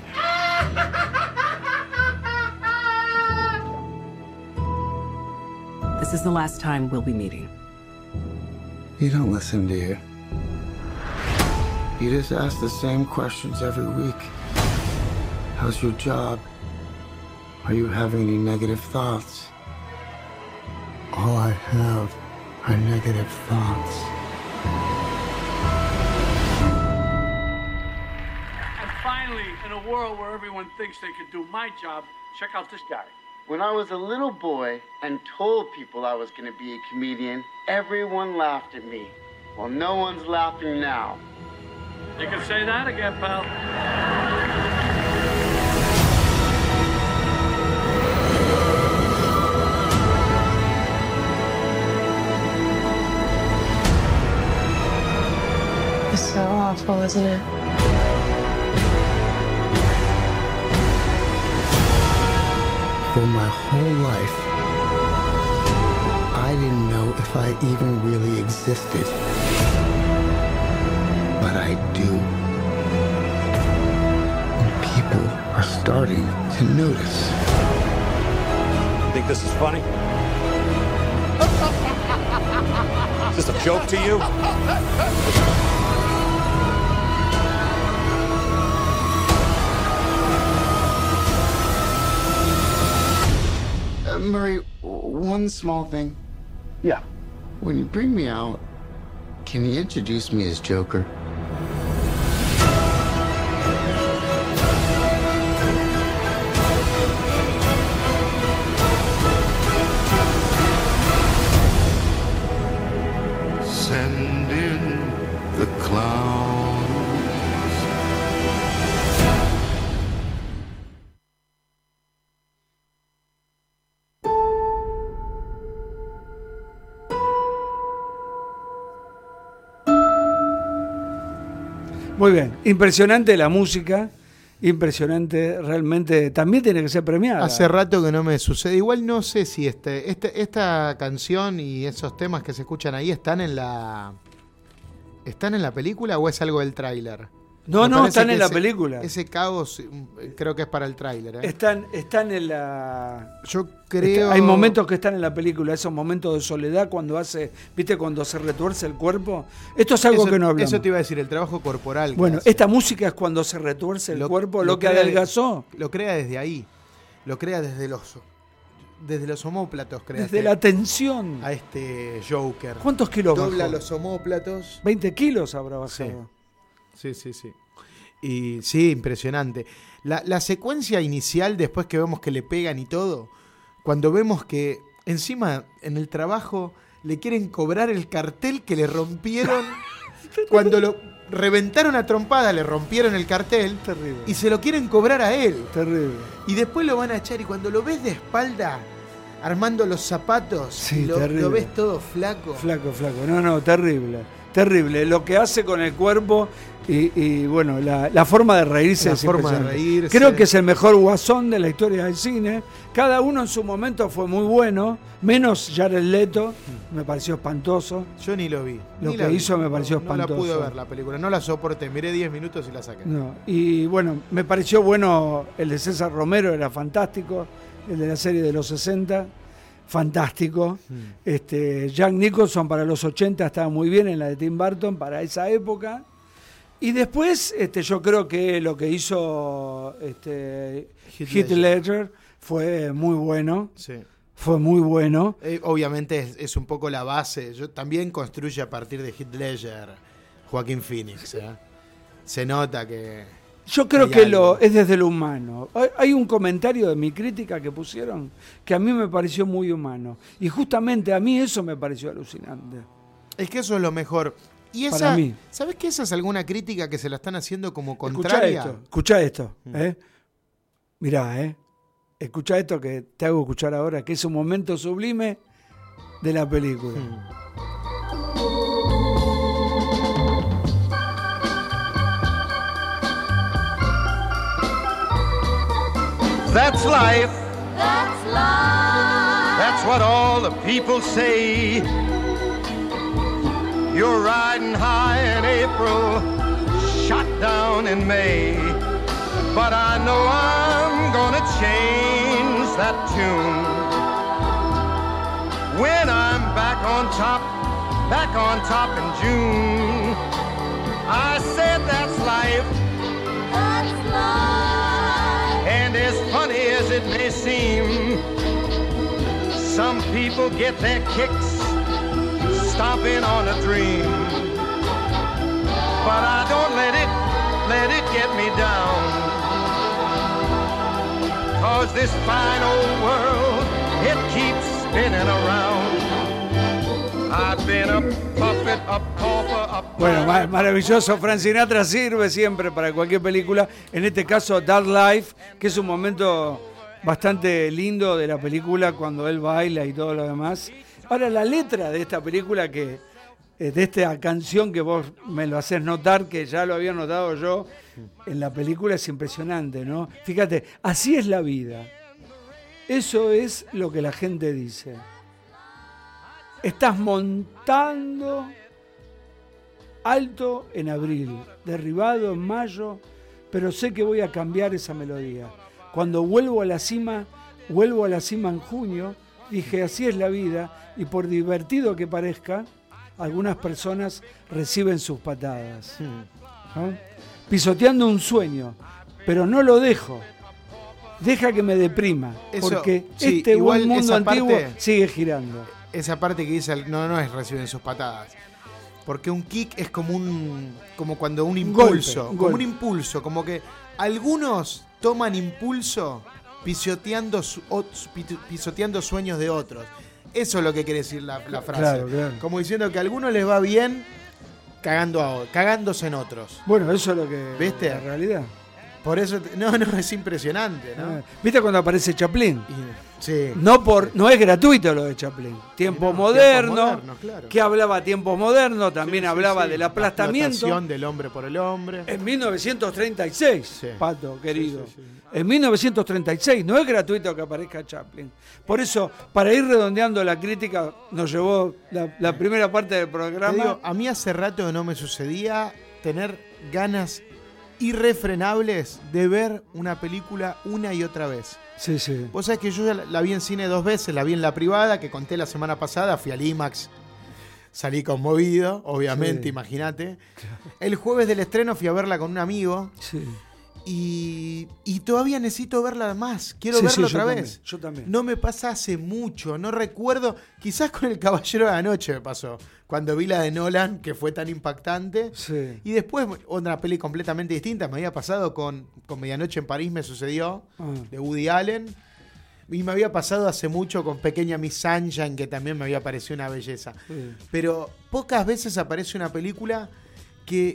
This is the last time we'll be meeting. You don't listen, do you? You just ask the same questions every week. How's your job? Are you having any negative thoughts? All I have are negative thoughts. And finally, in a world where everyone thinks they can do my job, check out this guy. When I was a little boy and told people I was going to be a comedian, everyone laughed at me. Well, no one's laughing now. You can say that again, pal. It's so awful, isn't it? For my whole life, I didn't know if I even really existed. But I do. And people are starting to notice. Think this is funny? Is this a joke to you? Murray, one small thing. Yeah. When you bring me out, can you introduce me as Joker? Send in the clowns. Muy bien, impresionante la música, impresionante realmente, también tiene que ser premiada. Hace rato que no me sucede. Igual no sé si esta canción y esos temas que se escuchan ahí están en la película o es algo del tráiler. No, están en la película. Ese caos creo que es para el tráiler. Están en la... Yo creo... Hay momentos que están en la película, esos momentos de soledad cuando cuando se retuerce el cuerpo. Esto es algo que no hablamos. Eso te iba a decir, el trabajo corporal. Bueno, esta música es cuando se retuerce el cuerpo, lo que adelgazó. Lo crea desde ahí. Lo crea desde los omóplatos, crea. Desde la tensión. A este Joker. ¿Cuántos kilos dobla bajó? Los omóplatos. 20 kilos habrá bajado. Sí. Y sí, impresionante. La secuencia inicial, después que vemos que le pegan y todo, cuando vemos que encima en el trabajo le quieren cobrar el cartel que le rompieron cuando lo reventaron a trompada, le rompieron el cartel. Terrible. Y se lo quieren cobrar a él. Terrible. Y después lo van a echar y cuando lo ves de espalda, armando los zapatos, Sí, y lo ves todo flaco. Flaco. No, terrible. Terrible. Lo que hace con el cuerpo y bueno, la forma de reírse. La es forma de impresionante. reírse. Creo que es el mejor guasón de la historia del cine. Cada uno en su momento fue muy bueno, menos Jared Leto, me pareció espantoso. Yo ni lo vi. Lo ni que la vi. hizo me pareció No espantoso. la pude ver la película, no la soporté. Miré 10 minutos y la saqué. No. Y bueno, me pareció bueno el de César Romero, era fantástico. El de la serie de los 60, fantástico. Jack Nicholson para los 80 estaba muy bien en la de Tim Burton para esa época. Y después yo creo que lo que hizo Heath Ledger fue muy bueno. Sí. Fue muy bueno. Obviamente es un poco la base. Yo también construye a partir de Heath Ledger Joaquín Phoenix. Se nota que... Yo creo que es desde lo humano. Hay un comentario de mi crítica que pusieron que a mí me pareció muy humano. Y justamente a mí eso me pareció alucinante. Es que eso es lo mejor. Y esa, para mí. ¿Sabes que esa es alguna crítica que se la están haciendo como contraria? Escuchá esto. Mirá, escuchá esto que te hago escuchar ahora, que es un momento sublime de la película. That's life. That's life. That's what all the people say. You're riding high in April, shot down in May. But I know I'm gonna change that tune. When I'm back on top in June. I said that's life. That's life. And as funny as it may seem, some people get their kicks stomping on a dream. But I don't let it get me down. 'Cause this fine old world, it keeps spinning around. I've been a puppet, a pauper, a... Bueno, maravilloso. Frank Sinatra sirve siempre para cualquier película. En este caso, Dark Life, que es un momento bastante lindo de la película cuando él baila y todo lo demás. Ahora, la letra de esta película, de esta canción que vos me lo haces notar, que ya lo había notado yo en la película, es impresionante, ¿no? Fíjate, así es la vida. Eso es lo que la gente dice. Estás montando alto en abril, derribado en mayo, pero sé que voy a cambiar esa melodía. Cuando vuelvo a la cima en junio, dije, así es la vida, y por divertido que parezca, algunas personas reciben sus patadas. ¿No? Pisoteando un sueño, pero no lo dejo. Deja que me deprima, porque este buen mundo antiguo sigue girando. Esa parte que dice, no es reciben sus patadas. Porque un kick es como cuando un impulso. Golpe. Un impulso, como que algunos toman impulso pisoteando sueños de otros. Eso es lo que quiere decir la frase. Claro. Como diciendo que a algunos les va bien cagándose en otros. Bueno, eso es lo que... ¿Viste? La realidad. Por eso, no, es impresionante, ¿no? ¿Viste cuando aparece Chaplin? Sí. No es gratuito lo de Chaplin. Tiempos modernos, claro. que hablaba tiempos modernos, también hablaba del aplastamiento. La explotación del hombre por el hombre. En 1936, Pato, querido. Sí. En 1936, no es gratuito que aparezca Chaplin. Por eso, para ir redondeando la crítica, nos llevó la primera parte del programa. Te digo, a mí hace rato que no me sucedía tener ganas irrefrenables de ver una película una y otra vez. Sí. Vos sabés que yo ya la vi en cine 2 veces, la vi en la privada, que conté la semana pasada, fui al IMAX, salí conmovido, obviamente, imagínate. El jueves del estreno fui a verla con un amigo. Sí. Y todavía necesito verla más. Quiero verla otra vez. Yo también. No me pasa hace mucho, no recuerdo. Quizás con El Caballero de la Noche me pasó. Cuando vi la de Nolan, que fue tan impactante. Sí. Y después, otra peli completamente distinta. Me había pasado con Medianoche en París, me sucedió, de Woody Allen. Y me había pasado hace mucho con Pequeña Miss Sunshine, que también me había parecido una belleza. Sí. Pero pocas veces aparece una película que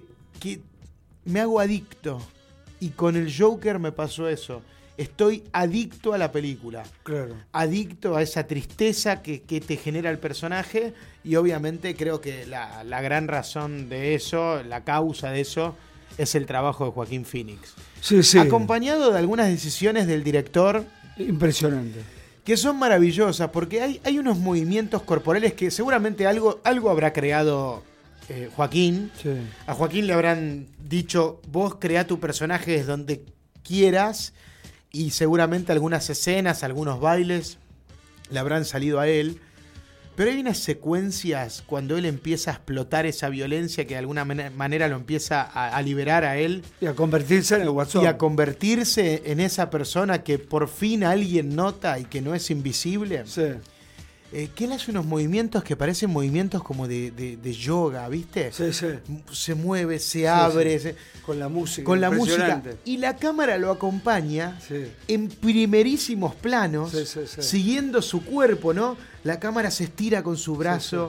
me hago adicto. Y con el Joker me pasó eso. Estoy adicto a la película. Claro. Adicto a esa tristeza que te genera el personaje. Y obviamente creo que la gran razón de eso, la causa de eso, es el trabajo de Joaquín Phoenix. Sí, sí. Acompañado de algunas decisiones del director. Impresionante. Que son maravillosas, porque hay unos movimientos corporales que seguramente algo habrá creado Joaquín. Sí. A Joaquín le habrán dicho, vos creá tu personaje desde donde quieras, y seguramente algunas escenas, algunos bailes le habrán salido a él. Pero hay unas secuencias cuando él empieza a explotar esa violencia que de alguna manera lo empieza a liberar a él. Y a convertirse en el Guasón. Y a convertirse en esa persona que por fin alguien nota y que no es invisible. Sí. Que él hace unos movimientos que parecen movimientos como de yoga, ¿viste? Sí, sí. Se mueve, se abre. Sí. Con la música. Con la música. Y la cámara lo acompaña en primerísimos planos, siguiendo su cuerpo, ¿no? La cámara se estira con su brazo,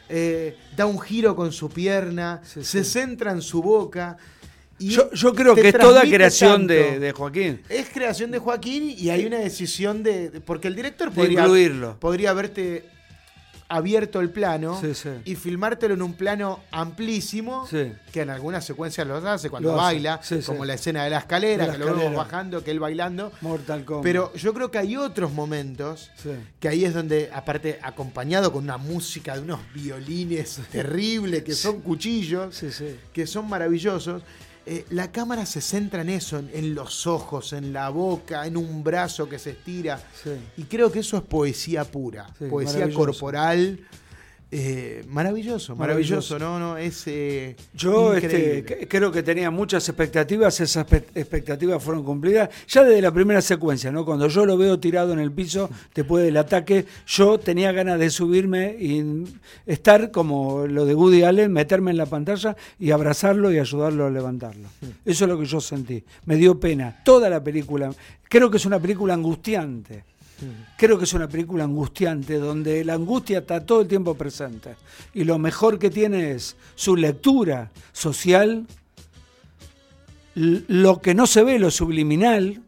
da un giro con su pierna, se centra en su boca. Y yo creo que es toda creación de Joaquín. Es creación de Joaquín y hay una decisión porque el director podría haberte abierto el plano y filmártelo en un plano amplísimo, que en algunas secuencias lo hace cuando baila, como la escena de la escalera, que lo vemos bajando, que él bailando. Mortal Kombat. Pero yo creo que hay otros momentos que ahí es donde, aparte, acompañado con una música de unos violines terribles, que son cuchillos, que son maravillosos. La cámara se centra en eso, en los ojos, en la boca, en un brazo que se estira. Y creo que eso es poesía pura, poesía corporal. Maravilloso, ¿no? Es yo increíble. creo que tenía muchas expectativas, esas expectativas fueron cumplidas ya desde la primera secuencia, ¿no? Cuando yo lo veo tirado en el piso después del ataque, yo tenía ganas de subirme y estar como lo de Woody Allen, meterme en la pantalla y abrazarlo y ayudarlo a levantarlo. Eso es lo que yo sentí, me dio pena toda la película. Creo que es una película angustiante. Creo que es una película angustiante donde la angustia está todo el tiempo presente y lo mejor que tiene es su lectura social, lo que no se ve, lo subliminal,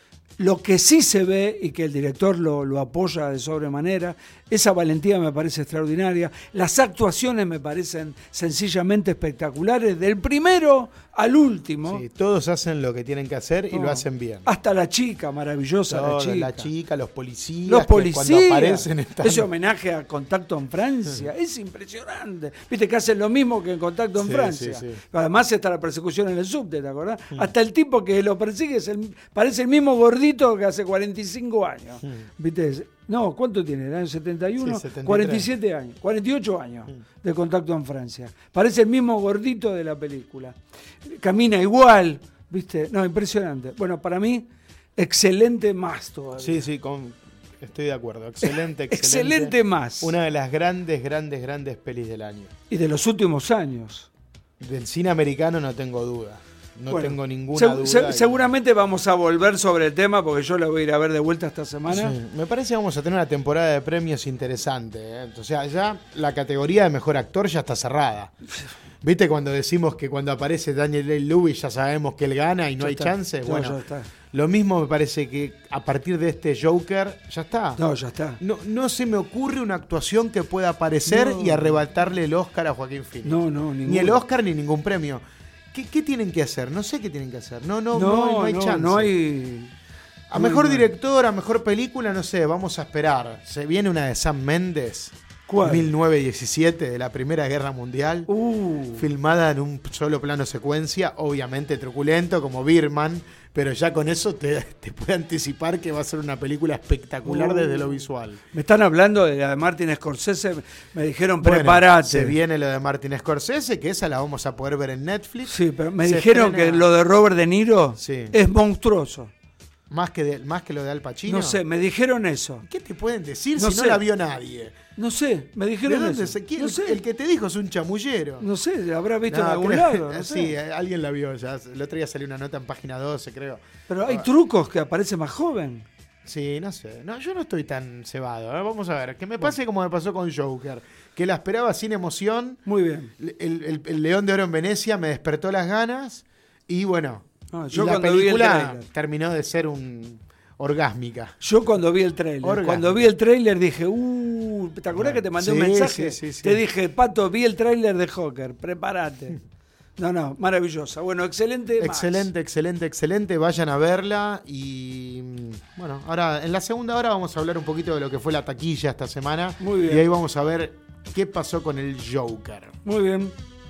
lo que sí se ve y que el director lo apoya de sobremanera. Esa valentía me parece extraordinaria. Las actuaciones me parecen sencillamente espectaculares, del primero al último. Sí, todos hacen lo que tienen que hacer y lo hacen bien. Hasta la chica, maravillosa la chica, los policías. Los policías. Cuando aparecen están... Ese homenaje a Contacto en Francia. Es impresionante. Viste que hacen lo mismo que en Contacto en Francia. Además está la persecución en el subte, ¿te acordás? Hasta el tipo que lo persigue parece el mismo gordito que hace 45 años. ¿Viste? No, ¿cuánto tiene? ¿El año 71? 47 años, 48 años de Contacto en Francia. Parece el mismo gordito de la película. Camina igual, ¿viste? No, impresionante. Bueno, para mí, excelente más todavía. Sí, estoy de acuerdo. Excelente. Excelente más. Una de las grandes pelis del año. Y de los últimos años. Del cine americano no tengo duda. Tengo ninguna duda. Seguramente vamos a volver sobre el tema porque yo la voy a ir a ver de vuelta esta semana. Sí, me parece que vamos a tener una temporada de premios interesante. O sea, ya la categoría de mejor actor ya está cerrada. ¿Viste cuando decimos que cuando aparece Daniel Day-Lewis ya sabemos que él gana y no hay chance? Bueno, lo mismo me parece que a partir de este Joker ya está. No, ya está. No se me ocurre una actuación que pueda aparecer y arrebatarle el Oscar a Joaquín Phoenix. No, ni el Oscar ni ningún premio. ¿Qué tienen que hacer? No sé qué tienen que hacer. No hay chance. No hay... A mejor director, a mejor película, no sé, vamos a esperar. Se viene una de Sam Mendes. ¿Cuál? 1917, de la Primera Guerra Mundial. Filmada en un solo plano secuencia, obviamente truculento, como Birdman. Pero ya con eso te puede anticipar que va a ser una película espectacular desde lo visual. Me están hablando de la de Martin Scorsese, me dijeron prepárate. Se viene lo de Martin Scorsese, que esa la vamos a poder ver en Netflix. Sí, pero me dijeron que lo de Robert De Niro es monstruoso. ¿Más que lo de Al Pacino? No sé, me dijeron eso. ¿Qué te pueden decir si no la vio nadie? No sé, me dijeron ¿De dónde eso. No sé. El que te dijo es un chamullero. No sé, la habrá visto en algún lado. No sé. Sí, alguien la vio ya. El otro día salió una nota en página 12, creo. Pero hay trucos que aparece más joven. Sí, no sé. No, yo no estoy tan cebado. Vamos a ver. Que me pase como me pasó con Joker. Que la esperaba sin emoción. Muy bien. El León de Oro en Venecia me despertó las ganas. Y bueno, yo y la cuando vi el película tráiler terminó de ser orgásmica. Yo cuando vi el tráiler, dije, ¿te acordás que te mandé un mensaje? Sí. Te dije, Pato, vi el tráiler de Joker, prepárate. No, maravillosa. Bueno, excelente. Excelente. Vayan a verla. Y bueno, ahora en la segunda hora vamos a hablar un poquito de lo que fue la taquilla esta semana. Muy bien. Y ahí vamos a ver qué pasó con el Joker. Muy bien.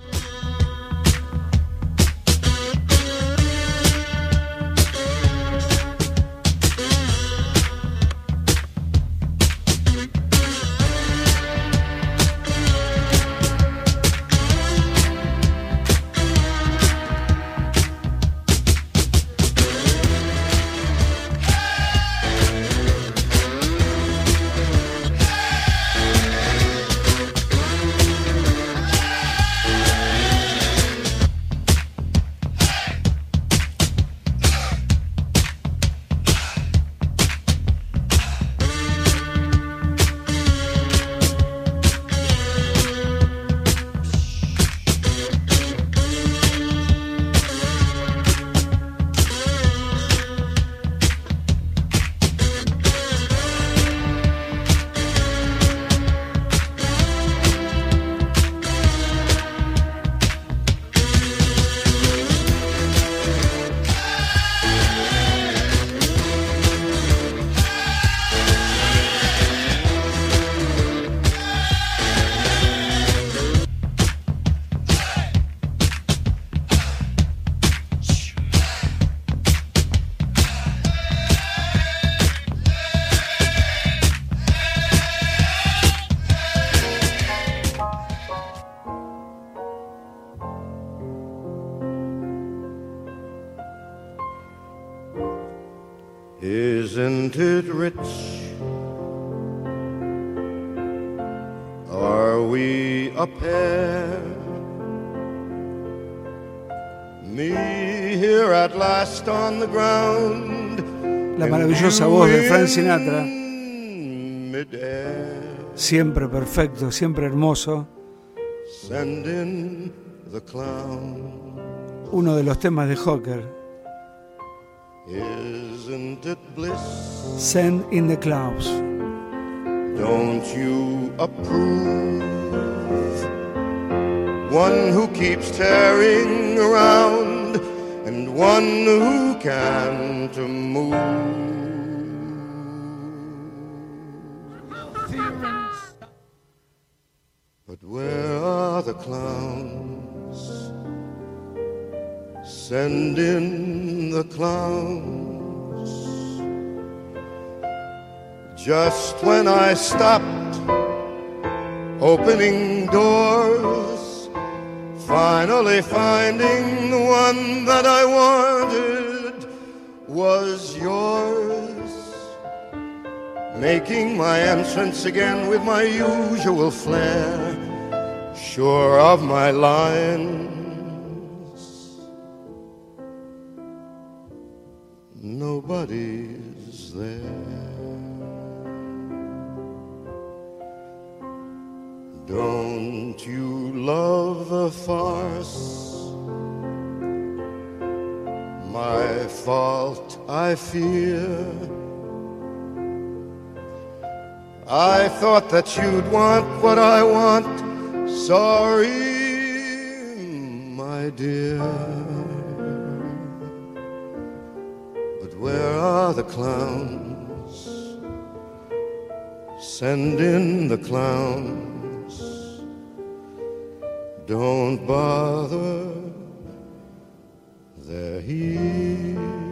Isn't it rich? Are we a pair? Me here at last on the ground. La maravillosa voz de Frank Sinatra. Siempre perfecto, siempre hermoso. Send in the clown. Uno de los temas de Joker. Isn't it bliss? Send in the clouds. Don't you approve? One who keeps tearing around and one who can't move. But where are the clowns? Send in the clowns. Just when I stopped opening doors, finally finding the one that I wanted was yours. Making my entrance again with my usual flair, sure of my lines. Nobody's there. Don't you love a farce? My fault, I fear. I thought that you'd want what I want. Sorry, my dear. But where are the clowns? Send in the clowns. Don't bother, they're here.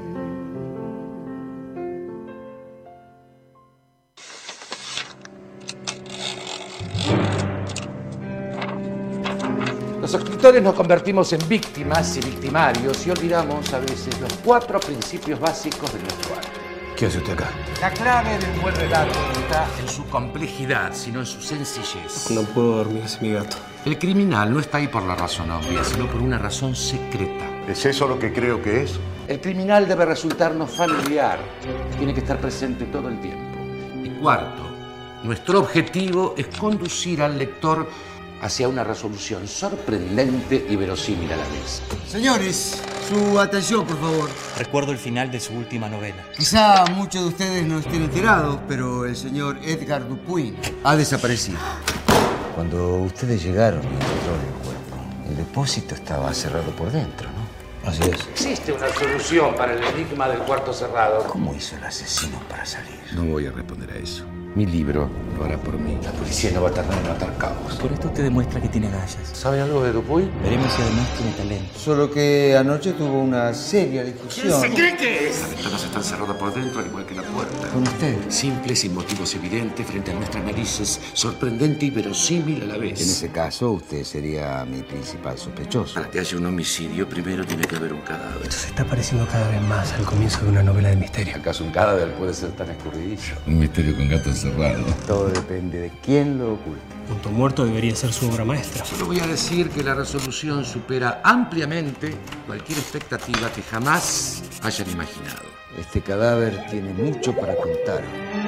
Los escritores nos convertimos en víctimas y victimarios y olvidamos a veces los 4 principios básicos de nuestro arte. ¿Qué hace usted acá? La clave del buen relato no está en su complejidad, sino en su sencillez. No puedo dormir, es mi gato. El criminal no está ahí por la razón obvia, sino por una razón secreta. ¿Es eso lo que creo que es? El criminal debe resultarnos familiar. Tiene que estar presente todo el tiempo. Y cuarto, nuestro objetivo es conducir al lector hacia una resolución sorprendente y verosímil a la vez. Señores, su atención, por favor. Recuerdo el final de su última novela. Quizá muchos de ustedes no estén enterados, pero el señor Edgar Dupuy ha desaparecido. Cuando ustedes llegaron y encontraron el cuerpo, el depósito estaba cerrado por dentro, ¿no? Así es. Existe una solución para el enigma del cuarto cerrado. ¿Cómo hizo el asesino para salir? No voy a responder a eso. Mi libro lo hará por mí. La policía no va a tardar en atar cabos. Por esto usted demuestra que tiene agallas. ¿Sabe algo de Dupuy? Veremos si además tiene talento. Solo que anoche tuvo una seria discusión. ¿Quién se cree que es? Las ventanas están cerradas por dentro, al igual que la puerta. ¿Con usted? Simple, sin motivos evidentes, frente a nuestras narices, sorprendente y verosímil a la vez. En ese caso, usted sería mi principal sospechoso. Para que haya un homicidio, primero tiene que haber un cadáver. Esto se está pareciendo cada vez más al comienzo de una novela de misterio. ¿Acaso un cadáver puede ser tan escurridizo? Un misterio con gato encerrado. Todo depende de quién lo oculte. Punto Muerto debería ser su obra maestra. Solo voy a decir que la resolución supera ampliamente cualquier expectativa que jamás hayan imaginado. Este cadáver tiene mucho para contar.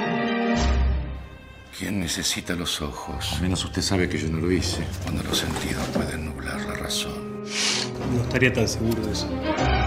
¿Quién necesita los ojos? Al menos usted sabe que yo no lo hice. Cuando los sentidos pueden nublar la razón. No estaría tan seguro de eso.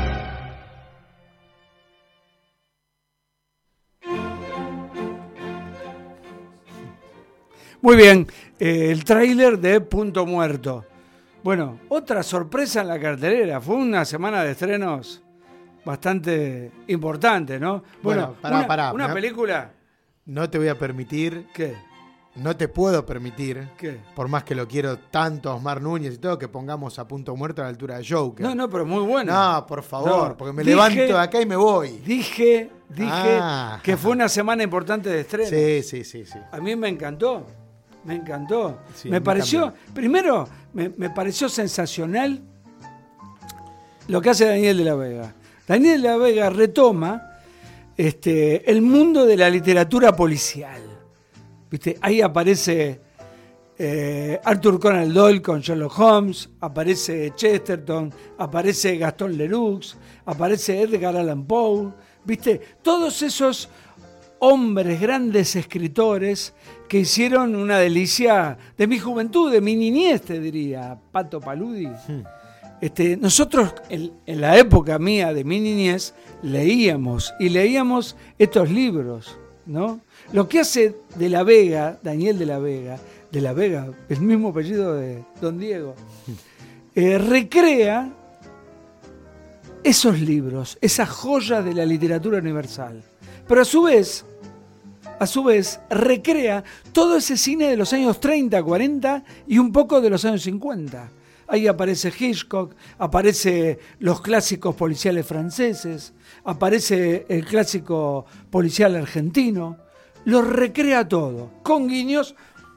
Muy bien, el tráiler de Punto Muerto. Bueno, otra sorpresa en la cartelera. Fue una semana de estrenos bastante importante, ¿no? Bueno, pará. Una película... No te voy a permitir... ¿Qué? No te puedo permitir, ¿qué? Por más que lo quiero tanto, Osmar Núñez y todo, que pongamos a Punto Muerto a la altura de Joker. No, pero muy bueno. No, por favor, porque me levanto de acá y me voy. Dije que fue una semana importante de estreno. Sí. A mí me encantó. Me encantó. Sí, me pareció, primero, me pareció sensacional lo que hace Daniel de la Vega. Daniel de la Vega retoma el mundo de la literatura policial. ¿Viste? Ahí aparece Arthur Conan Doyle con Sherlock Holmes, aparece Chesterton, aparece Gaston Leroux, aparece Edgar Allan Poe. ¿Viste? Todos esos hombres, grandes escritores que hicieron una delicia de mi juventud, de mi niñez, te diría, Pato Paludi. Nosotros, en la época mía de mi niñez, leíamos estos libros, ¿no? Lo que hace de la Vega, Daniel de la Vega, el mismo apellido de Don Diego, recrea esos libros, esas joyas de la literatura universal. Pero a su vez, recrea todo ese cine de los años 30, 40 y un poco de los años 50. Ahí aparece Hitchcock, aparece los clásicos policiales franceses, aparece el clásico policial argentino. Lo recrea todo, con guiños.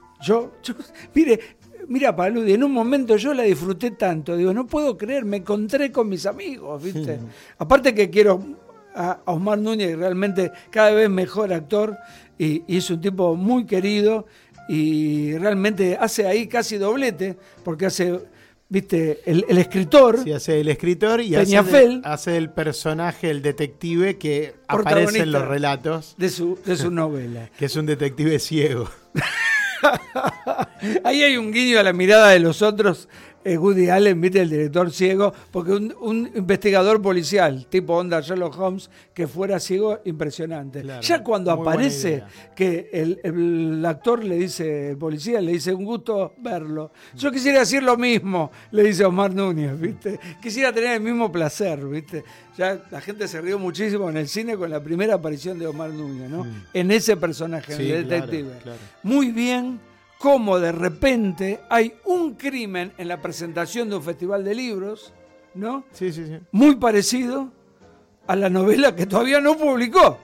Mira, Paludi, en un momento yo la disfruté tanto, digo, no puedo creer, me encontré con mis amigos, ¿viste? Aparte que quiero a Osmar Núñez, realmente cada vez mejor actor, y es un tipo muy querido, y realmente hace ahí casi doblete, porque hace, ¿viste? El escritor. Sí, hace el escritor y hace el personaje, el detective que aparece en los relatos de su novela. Que es un detective ciego. Ahí hay un guiño a la mirada de los otros. Woody Allen, ¿viste? El director ciego, porque un investigador policial, tipo onda Sherlock Holmes, que fuera ciego, impresionante. Claro, ya cuando aparece, que el actor le dice, el policía le dice, un gusto verlo. Yo quisiera decir lo mismo, le dice Osmar Núñez, ¿viste? Quisiera tener el mismo placer, ¿viste? Ya la gente se rió muchísimo en el cine con la primera aparición de Osmar Núñez, ¿no? En ese personaje, sí, el detective. Claro. Muy bien. Cómo de repente hay un crimen en la presentación de un festival de libros, ¿no? Sí. Muy parecido a la novela que todavía no publicó.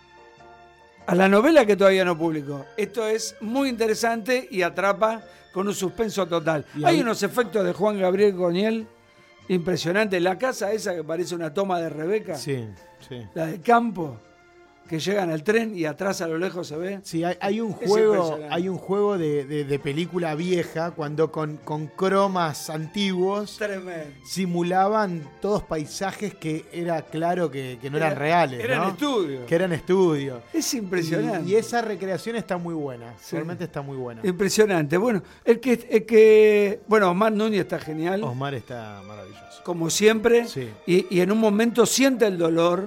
Esto es muy interesante y atrapa con un suspenso total. Hay unos efectos de Juan Gabriel Goniel impresionantes. La casa esa que parece una toma de Rebeca. Sí. La del campo. que llegan al tren y atrás a lo lejos se ve. Sí, hay un Es juego, impresionante. de película vieja cuando con cromas antiguos Tremendo. simulaban todos paisajes que era claro que no eran reales. Eran ¿no? estudios. Que eran estudios. Es impresionante. Y esa recreación está muy buena. Sí. Realmente está muy buena. Impresionante. Bueno, bueno, Omar Núñez está genial. Osmar está maravilloso. Como siempre. Sí. Y en un momento siente el dolor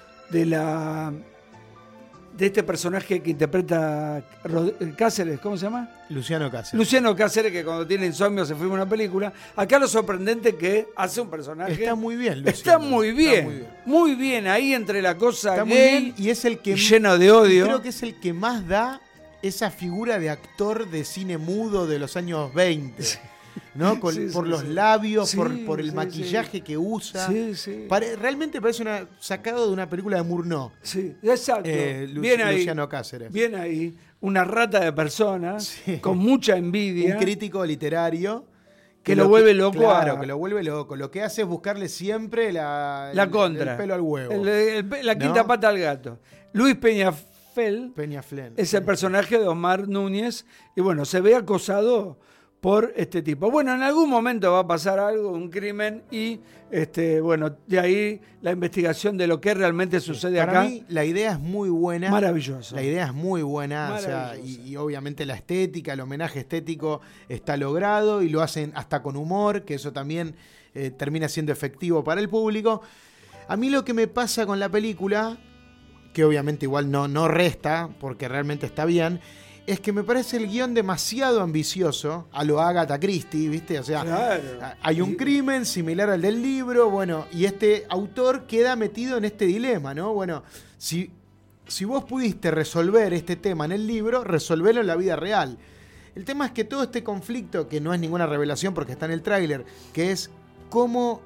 de este personaje que interpreta Cáceres, ¿cómo se llama? Luciano Cáceres. Luciano Cáceres, que cuando tiene insomnio se filma una película. Acá lo sorprendente que hace un personaje. Está muy bien, Luciano. Está muy bien. Muy bien, ahí entre la cosa Está muy gay bien y es el que lleno de odio. Creo que es el que más da esa figura de actor de cine mudo de los años 20. ¿No? Por los labios, por el maquillaje que usa. Sí, sí. Realmente parece sacado de una película de Murnau. Sí, exacto. Bien ahí. Luciano Cáceres. Bien ahí. Una rata de persona, con mucha envidia. Un crítico literario. Que lo vuelve loco. Claro, que lo vuelve loco. Lo que hace es buscarle siempre la contra. El pelo al huevo. La quinta pata al gato. Luis Peñafel es el personaje de Omar Núñez. Y bueno, se ve acosado por este tipo. Bueno, en algún momento va a pasar algo, un crimen, y bueno, de ahí la investigación de lo que realmente sucede acá. Para mí la idea es muy buena. Maravillosa. La idea es muy buena, o sea, y obviamente la estética, el homenaje estético está logrado y lo hacen hasta con humor, que eso también termina siendo efectivo para el público. A mí lo que me pasa con la película, que obviamente igual no resta, porque realmente está bien, es que me parece el guión demasiado ambicioso a lo Agatha Christie, ¿viste? O sea, claro. Hay un crimen similar al del libro, bueno, y este autor queda metido en este dilema, ¿no? Bueno, si vos pudiste resolver este tema en el libro, resolverlo en la vida real. El tema es que todo este conflicto, que no es ninguna revelación porque está en el tráiler, que es cómo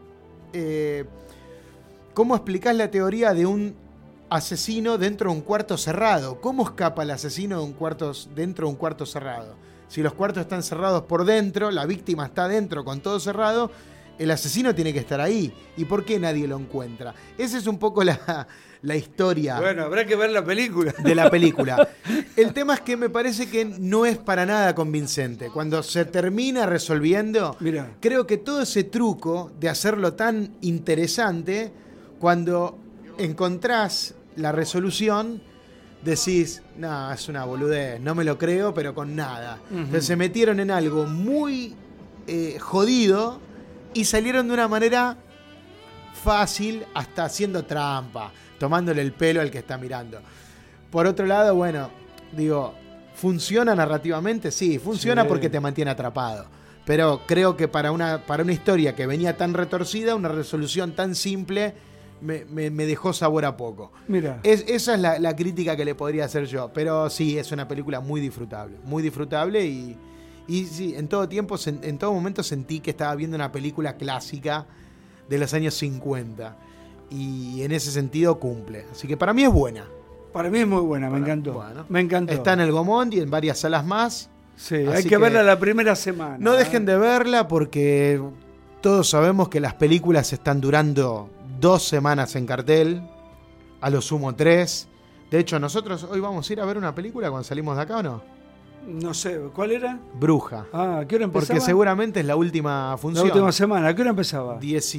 explicás la teoría de un asesino dentro de un cuarto cerrado. ¿Cómo escapa el asesino dentro de un cuarto cerrado? Si los cuartos están cerrados por dentro, la víctima está dentro con todo cerrado, el asesino tiene que estar ahí. ¿Y por qué nadie lo encuentra? Esa es un poco la historia. Bueno, habrá que ver la película. De la película. El tema es que me parece que no es para nada convincente. Cuando se termina resolviendo, Mirá. Creo que todo ese truco de hacerlo tan interesante, cuando encontrás la resolución, decís, no, es una boludez, no me lo creo, pero con nada. Entonces se metieron en algo muy jodido y salieron de una manera fácil, hasta haciendo trampa, tomándole el pelo al que está mirando. Por otro lado, bueno, digo, ¿funciona narrativamente? Sí, funciona porque te mantiene atrapado. Pero creo que para una historia que venía tan retorcida, una resolución tan simple me dejó sabor a poco. Mira. Esa es la crítica que le podría hacer yo. Pero sí, es una película muy disfrutable y sí, en todo momento sentí que estaba viendo una película clásica de los años 50. Y en ese sentido cumple. Así que para mí es buena. Para mí es muy buena, me encantó. Bueno, me encantó. Está en el Gaumont y en varias salas más. Sí, hay que verla la primera semana. No dejen de verla porque todos sabemos que las películas están durando 2 semanas en cartel, a lo sumo 3. De hecho, nosotros hoy vamos a ir a ver una película cuando salimos de acá, ¿o no? No sé, ¿cuál era? Bruja. Ah, ¿a qué hora empezaba? Porque seguramente es la última función. La última semana, ¿a qué hora empezaba?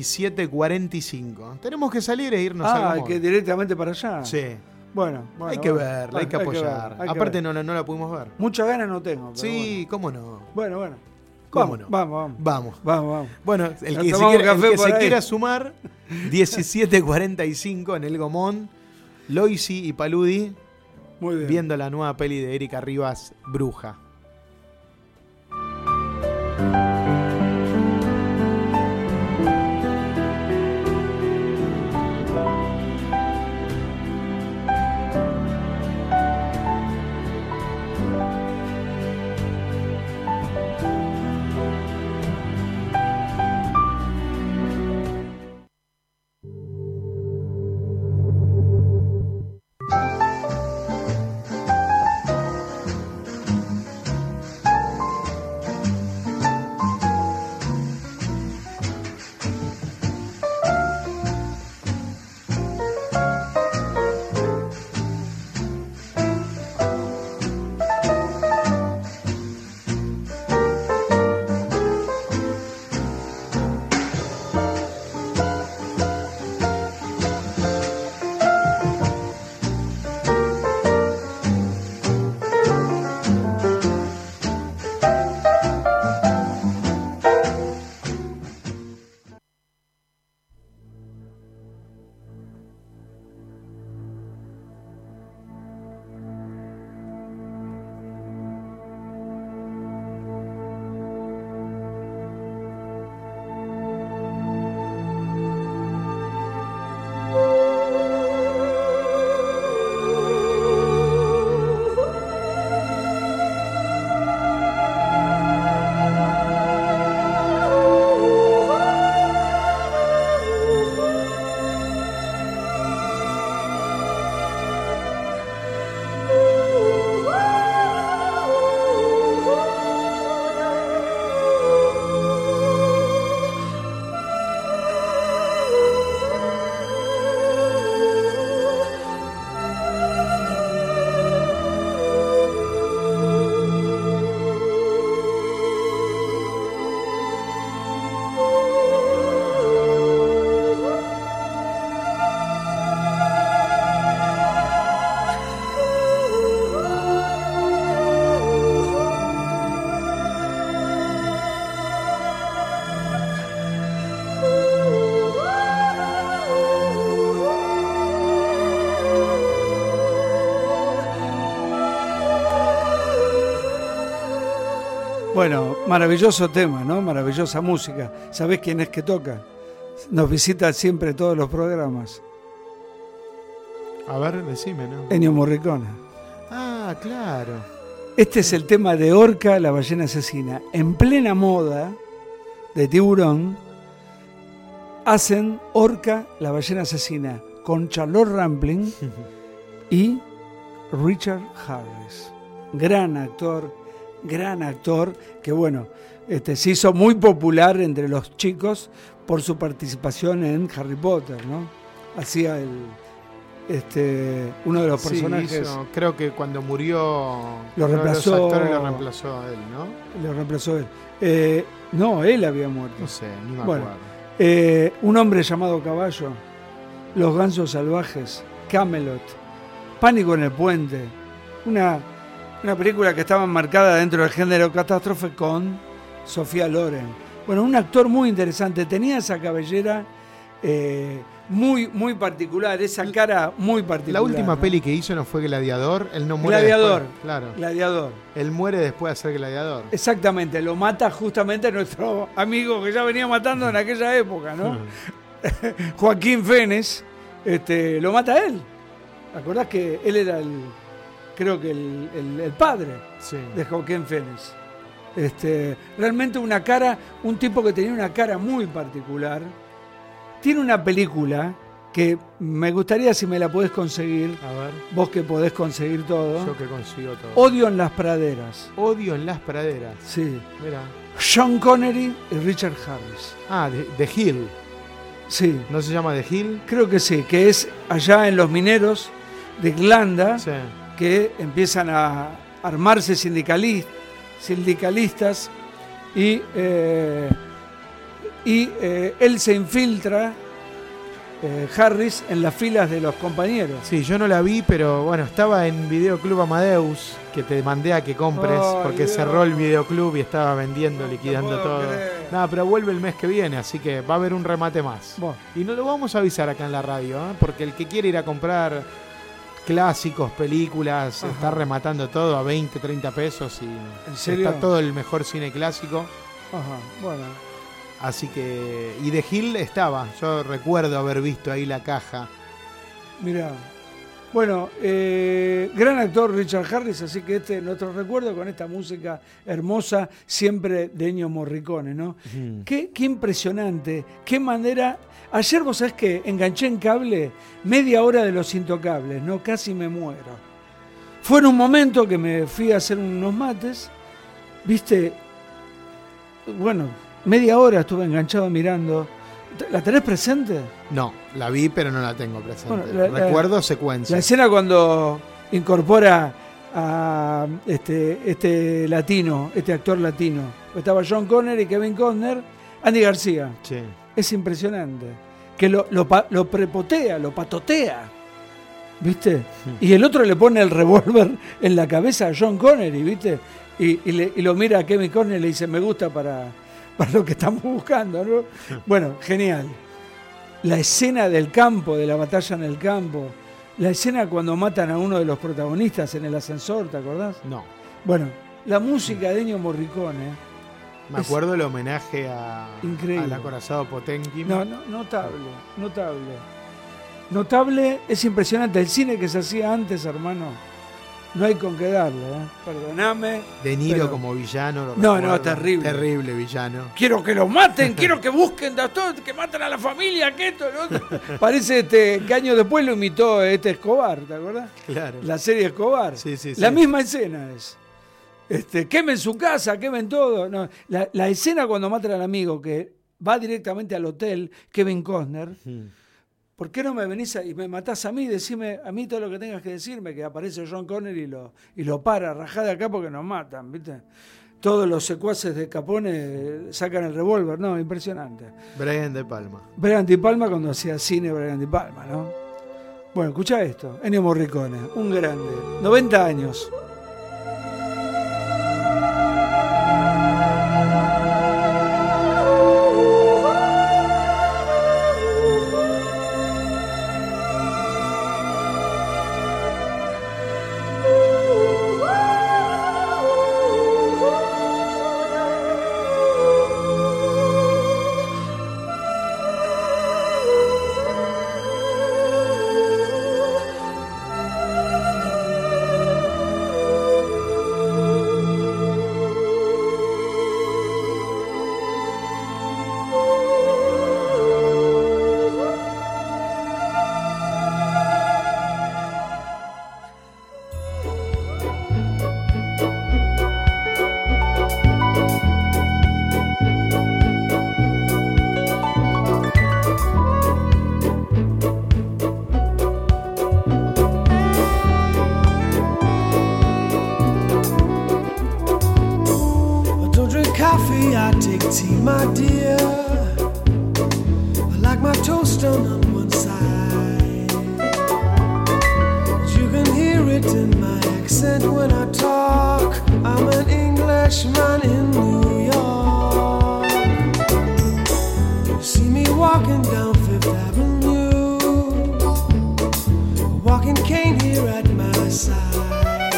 17:45. Tenemos que salir e irnos al Gaumont. Que directamente para allá. Sí. Bueno, hay que verla, hay que apoyar. Aparte no la pudimos ver. Muchas ganas no tengo. Pero sí, cómo no. Bueno. ¿Cómo no? Vamos. Bueno, el que se quiera sumar, 17:45 en el Gaumont, Loisi y Paludi, muy bien, viendo la nueva peli de Erika Rivas, Bruja. Bueno, maravilloso tema, ¿no? Maravillosa música. ¿Sabés quién es que toca? Nos visita siempre todos los programas. A ver, decime, ¿no? Ennio Morricone. Ah, claro. Este es el tema de Orca, la ballena asesina. En plena moda de Tiburón, hacen Orca, la ballena asesina, con Charlotte Rampling y Richard Harris. Gran actor, que bueno, se hizo muy popular entre los chicos por su participación en Harry Potter, ¿no? Hacía uno de los personajes. Creo que cuando murió lo reemplazó, uno de los actores lo reemplazó a él, ¿no? Lo reemplazó él. No, él había muerto. No sé, ni me bueno, acuerdo. Un hombre llamado Caballo, Los gansos salvajes, Camelot, Pánico en el puente, una película que estaba marcada dentro del género catástrofe con Sofía Loren. Bueno, un actor muy interesante, tenía esa cabellera muy particular, esa cara muy particular. La última, ¿no?, peli que hizo no fue Gladiador, él no muere Gladiador, después. Claro. Gladiador. Él muere después de ser Gladiador. Exactamente, lo mata justamente nuestro amigo que ya venía matando en aquella época, ¿no? Joaquín Phoenix, lo mata él. ¿Te acordás que él era creo que el padre de Joaquín Phoenix? Realmente un tipo que tenía una cara muy particular. Tiene una película que me gustaría si me la podés conseguir. A ver. Vos que podés conseguir todo. Yo que consigo todo. Odio en las praderas. Odio en las praderas. Sí. Mira. Sean Connery y Richard Harris. Ah, The Hill. Sí. ¿No se llama The Hill? Creo que sí, que es allá en los mineros de Irlanda, sí, que empiezan a armarse sindicalistas y él se infiltra, Harris, en las filas de los compañeros. Sí, yo no la vi, pero bueno, estaba en Videoclub Amadeus, que te mandé a que compres, porque cerró el videoclub y estaba vendiendo, liquidando todo. Nada, pero vuelve el mes que viene, así que va a haber un remate más. Bueno. Y no lo vamos a avisar acá en la radio, porque el que quiere ir a comprar clásicos, películas, está rematando todo a 20, 30 pesos y ¿en serio? Está todo el mejor cine clásico. Ajá, bueno. Así que, y The Hill estaba, yo recuerdo haber visto ahí la caja. Mirá, bueno, gran actor Richard Harris, así que nuestro recuerdo con esta música hermosa, siempre de Ennio Morricone, ¿no? Qué impresionante, qué manera. Ayer vos sabés que enganché en cable media hora de Los Intocables, ¿no? Casi me muero. Fue en un momento que me fui a hacer unos mates, viste, bueno, media hora estuve enganchado mirando. ¿La tenés presente? No, la vi, pero no la tengo presente. Bueno, recuerdo secuencia. La escena cuando incorpora a este latino, este actor latino. Estaba John Connery, Kevin Costner, Andy García. Sí. Es impresionante. Que lo prepotea, lo patotea. ¿Viste? Sí. Y el otro le pone el revólver en la cabeza a John Connery, ¿viste? Y lo mira a Kevin Costner y le dice, me gusta para lo que estamos buscando, ¿no? Bueno, genial. La escena del campo, de la batalla en el campo, la escena cuando matan a uno de los protagonistas en el ascensor, ¿te acordás? No. Bueno, la música de Ennio Morricone. Me acuerdo el homenaje al acorazado Potemkin. No, notable, es impresionante. El cine que se hacía antes, hermano, no hay con qué darle, ¿eh? Perdóname. De Niro como villano. No, terrible. Terrible villano. Quiero que lo maten, quiero que busquen a todos, que maten a la familia, que esto, lo otro. Parece que años después lo imitó Escobar, ¿te acuerdas? Claro. La serie Escobar. Sí. La misma escena es. Quemen su casa, quemen todo. No, la escena cuando matan al amigo, que va directamente al hotel, Kevin Costner. ¿Por qué no me venís y me matás a mí? Decime a mí todo lo que tengas que decirme, que aparece John Connery y lo para, rajá de acá porque nos matan, ¿viste? Todos los secuaces de Capone sacan el revólver, no, impresionante. Brian De Palma. Brian De Palma cuando hacía cine, Brian De Palma, ¿no? Bueno, escuchá esto, Ennio Morricone, un grande, 90 años. tea, my dear. I like my toast done on one side. You can hear it in my accent when I talk. I'm an Englishman in New York. You see me walking down Fifth Avenue, a walking cane here at my side.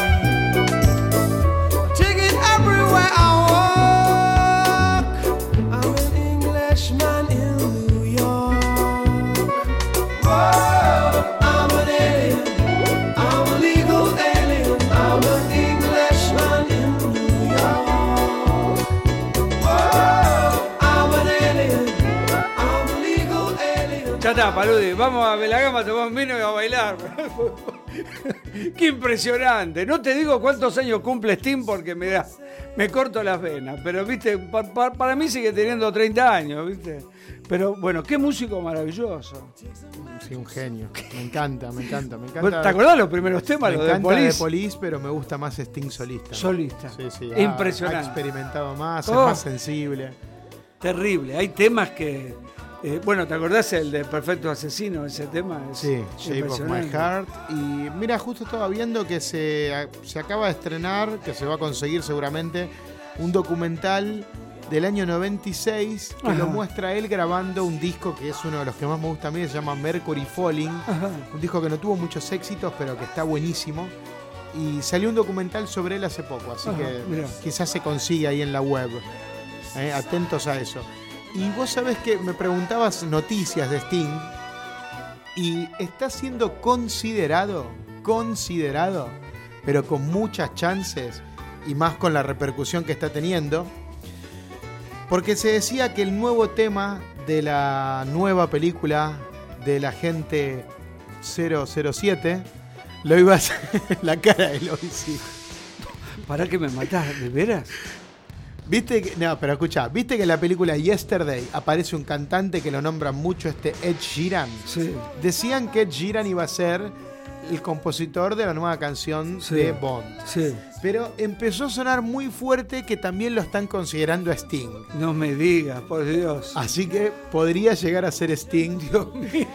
I take it everywhere I walk. I'm an Englishman in New York. Whoa, I'm an alien. I'm a legal alien. I'm an Englishman in New York. Whoa, I'm an alien. I'm a legal alien. Ya está, Paludi, vamos a Belagama, tomamos vino y a bailar. Qué impresionante. No te digo cuántos años cumple Sting porque me corto las venas, pero viste, para mí sigue teniendo 30 años, viste. Pero bueno, qué músico maravilloso. Sí, un genio. Me encanta. ¿Te acordás los primeros temas? Me Los encanta de Police. de Police, pero me gusta más Sting solista. Solista. Sí. Impresionante. Ha experimentado más, Oh. es más sensible. Terrible. Hay temas que... bueno, ¿te acordás el de Perfecto Asesino? Ese tema es Sí, Shape of My impresionante. Heart. Y mira, justo estaba viendo que se acaba de estrenar, que se va a conseguir seguramente, un documental del año 96 que Ajá. lo muestra él grabando un disco que es uno de los que más me gusta a mí, se llama Mercury Falling. Ajá. Un disco que no tuvo muchos éxitos, pero que está buenísimo. Y salió un documental sobre él hace poco, así Ajá, que mirá. quizás se consigue ahí en la web. Atentos a eso. Y vos sabés que me preguntabas noticias de Sting y está siendo considerado, pero con muchas chances y más con la repercusión que está teniendo, porque se decía que el nuevo tema de la nueva película del agente 007 lo iba a hacer la cara de Lois. ¿Para que me matás? ¿De veras? ¿Viste que, no, pero escuchá, ¿viste que en la película Yesterday aparece un cantante que lo nombran mucho, Ed Sheeran? Sí. Decían que Ed Sheeran iba a ser el compositor de la nueva canción de Bond. Sí. Pero empezó a sonar muy fuerte que también lo están considerando a Sting. No me digas, por Dios. Así que podría llegar a ser Sting, Dios mío,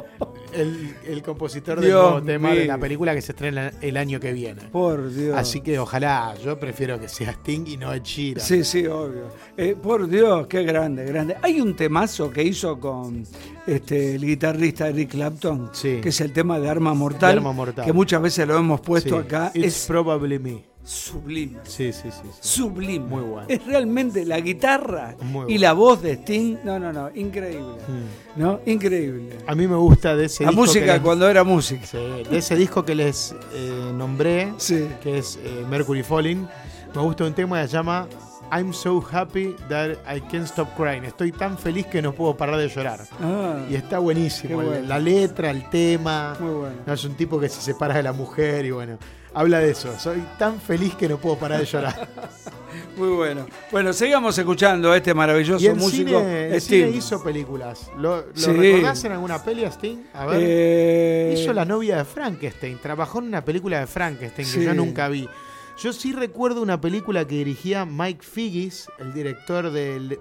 el compositor del Dios nuevo tema mío. de la película que se estrena el año que viene. Por Dios. Así que ojalá, yo prefiero que sea Sting y no Ed Sheeran. Sí, obvio. Por Dios, qué grande. Hay un temazo que hizo con el guitarrista Eric Clapton, Sí. que es el tema de Arma Mortal, De Arma Mortal. que muchas veces lo hemos puesto Sí. acá. It's Es probably me. sublime. Sí. Sublime. Muy bueno. Es realmente la guitarra Muy y bueno. la voz de Sting. No, increíble. ¿No? Increíble. A mí me gusta de ese La disco música que les- cuando era música. Sí, de ese disco que les nombré, Sí. que es Mercury Falling, me gusta un tema que se llama I'm so happy that I can't stop crying. Estoy tan feliz que no puedo parar de llorar. Ah, Y está buenísimo. Qué bueno. La letra, el tema. muy bueno. No, es un tipo que se separa de la mujer y bueno, habla de eso. Soy tan feliz que no puedo parar de llorar. Muy bueno. Bueno, sigamos escuchando a este maravilloso Y en músico cine Sting. hizo películas. ¿Lo Sí. recordás en alguna peli a Sting? A ver. Hizo La novia de Frankenstein. Trabajó en una película de Frankenstein Sí. que yo nunca vi. Yo sí recuerdo una película que dirigía Mike Figgis, el director de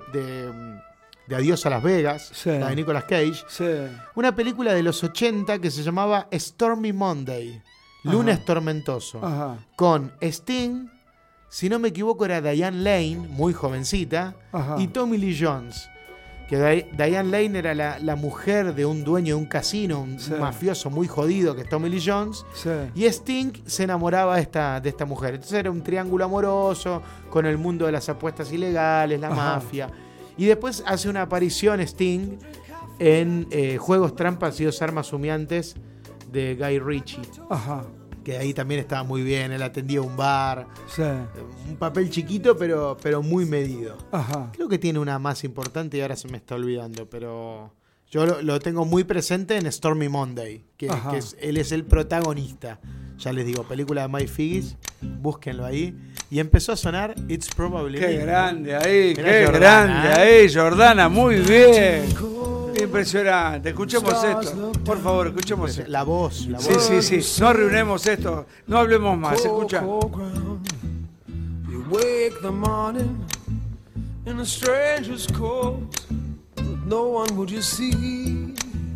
Adiós a Las Vegas, Sí. la de Nicolas Cage. Sí. Una película de los 80 que se llamaba Stormy Monday, Lunes Ajá. Tormentoso, Ajá. con Sting, si no me equivoco era Diane Lane, muy jovencita, Ajá. y Tommy Lee Jones. Que Diane Lane era la mujer de un dueño de un casino, un Sí. mafioso muy jodido que es Tommy Lee Jones. Sí. Y Sting se enamoraba de esta mujer. Entonces era un triángulo amoroso con el mundo de las apuestas ilegales, la Ajá. mafia. Y después hace una aparición Sting en Juegos, Trampas y Dos Armas Humeantes de Guy Ritchie. Ajá. Que ahí también estaba muy bien. Él atendía un bar. Sí. Un papel chiquito, pero muy medido. Ajá. Creo que tiene una más importante y ahora se me está olvidando, pero yo lo tengo muy presente en Stormy Monday, que él es el protagonista. Ya les digo, película de Mike Figgis, búsquenlo ahí. Y empezó a sonar It's Probably Qué Me. grande ahí, Mirá qué Jordana, grande ahí, Jordana, muy bien. Impresionante. Escuchemos esto. Por favor, escuchemos esto. La voz. Sí. No arruinemos esto. No hablemos más. Escucha. You wake the morning in a stranger's coat, but no one would you see.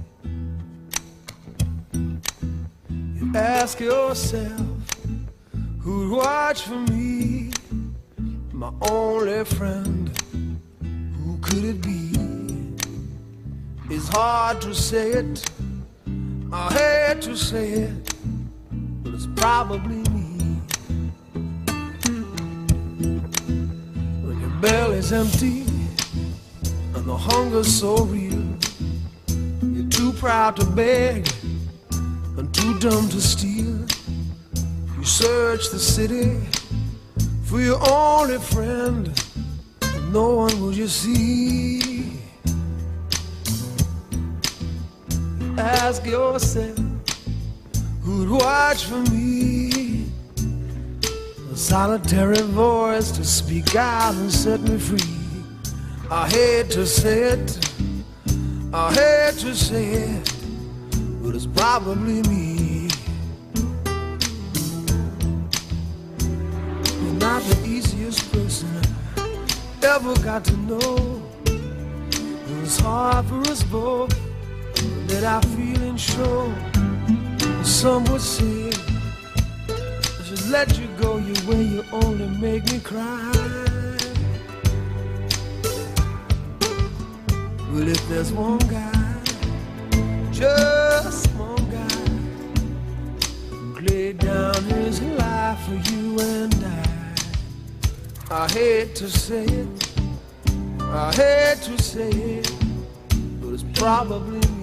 You ask yourself, who'd watch for me? My only friend, who could it be? It's hard to say it, I hate to say it, but it's probably me. When your belly's empty and the hunger's so real, you're too proud to beg and too dumb to steal. You search the city for your only friend, but no one will you see. Ask yourself, who'd watch for me? A solitary voice to speak out and set me free. I hate to say it, I hate to say it, but it's probably me. You're not the easiest person I ever got to know. It's hard for us both that I feel and show. Some would say I should let you go your way, you only make me cry. Well, if there's one guy, just one guy, who laid down his life for you and I hate to say it, I hate to say it, but it's probably me.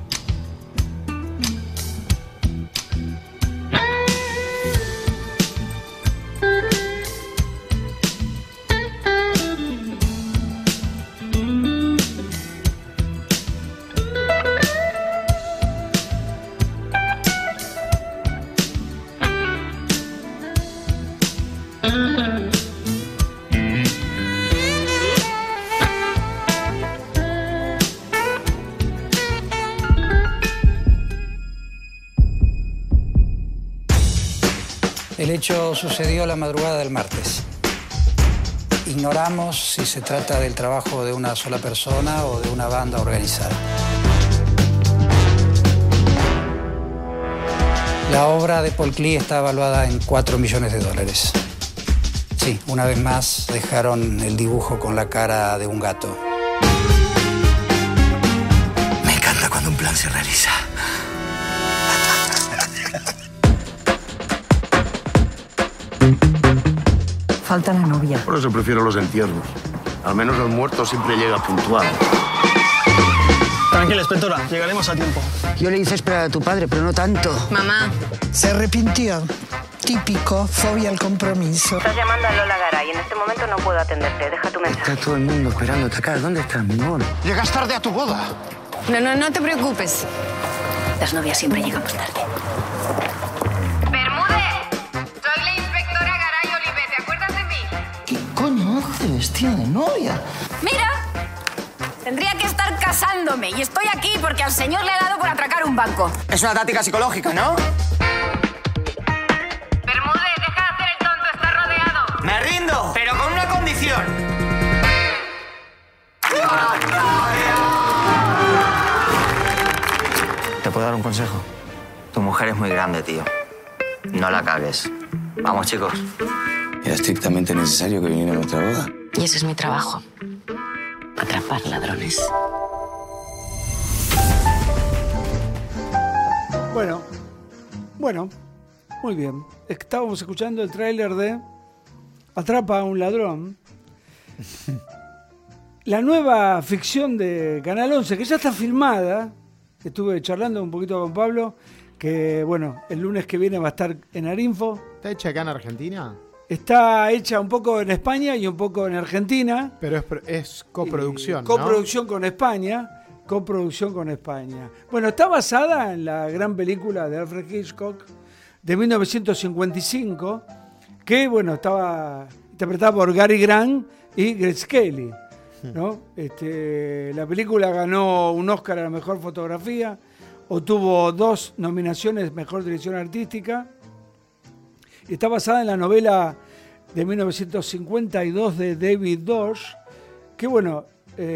El hecho sucedió la madrugada del martes. Ignoramos si se trata del trabajo de una sola persona o de una banda organizada. La obra de Paul Klee está evaluada en $4 millones. Sí, una vez más dejaron el dibujo con la cara de un gato. Me encanta cuando un plan se realiza. Falta la novia. Por eso prefiero los entierros. Al menos el muerto siempre llega puntual. Tranquila, inspectora. Llegaremos a tiempo. Yo le hice esperar a tu padre, pero no tanto. Mamá. Se arrepintió. Típico, fobia al compromiso. Estás llamando a Lola Garay. En este momento no puedo atenderte. Deja tu mensaje. Está todo el mundo esperándote acá. ¿Dónde estás, mi amor? Llegas tarde a tu boda. No te preocupes. Las novias siempre llegamos tarde. ¿Qué coño hace vestida de novia? ¡Mira! Tendría que estar casándome y estoy aquí porque al señor le ha dado por atracar un banco. Es una táctica psicológica, ¿no? Bermúdez, deja de hacer el tonto, está rodeado. ¡Me rindo! Pero con una condición. ¿Te puedo dar un consejo? Tu mujer es muy grande, tío. No la cagues. Vamos, chicos. ¿Era estrictamente necesario que viniera a nuestra boda? Y ese es mi trabajo. Atrapar ladrones. Bueno, muy bien. Estábamos escuchando el tráiler de Atrapa a un ladrón. La nueva ficción de Canal 11, que ya está filmada. Estuve charlando un poquito con Pablo, que bueno, el lunes que viene va a estar en Arinfo. ¿Está hecha acá en Argentina? Está hecha un poco en España y un poco en Argentina. Pero es coproducción, ¿no? Coproducción con España. Bueno, está basada en la gran película de Alfred Hitchcock de 1955, que bueno, estaba interpretada por Gary Grant y Grace Kelly, ¿no? La película ganó un Oscar a la mejor fotografía, obtuvo 2 nominaciones, mejor dirección artística. Está basada en la novela de 1952 de David Dorsch, que bueno,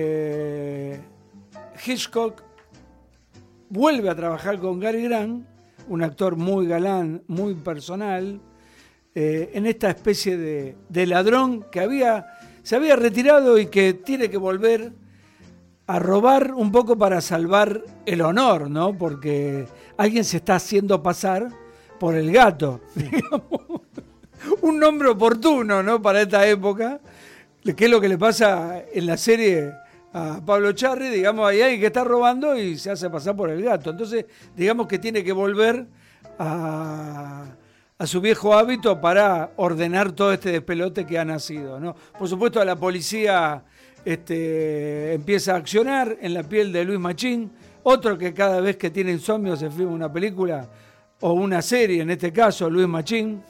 Hitchcock vuelve a trabajar con Cary Grant, un actor muy galán, muy personal, en esta especie de ladrón que se había retirado y que tiene que volver a robar un poco para salvar el honor, ¿no? Porque alguien se está haciendo pasar por el gato, digamos, un nombre oportuno, ¿no? Para esta época, que es lo que le pasa en la serie a Pablo Echarri, digamos, hay alguien que está robando y se hace pasar por el gato. Entonces, digamos que tiene que volver a su viejo hábito para ordenar todo este despelote que ha nacido, ¿no? Por supuesto, la policía empieza a accionar en la piel de Luis Machín, otro que cada vez que tiene insomnio se filma una película o una serie, en este caso Luis Machín.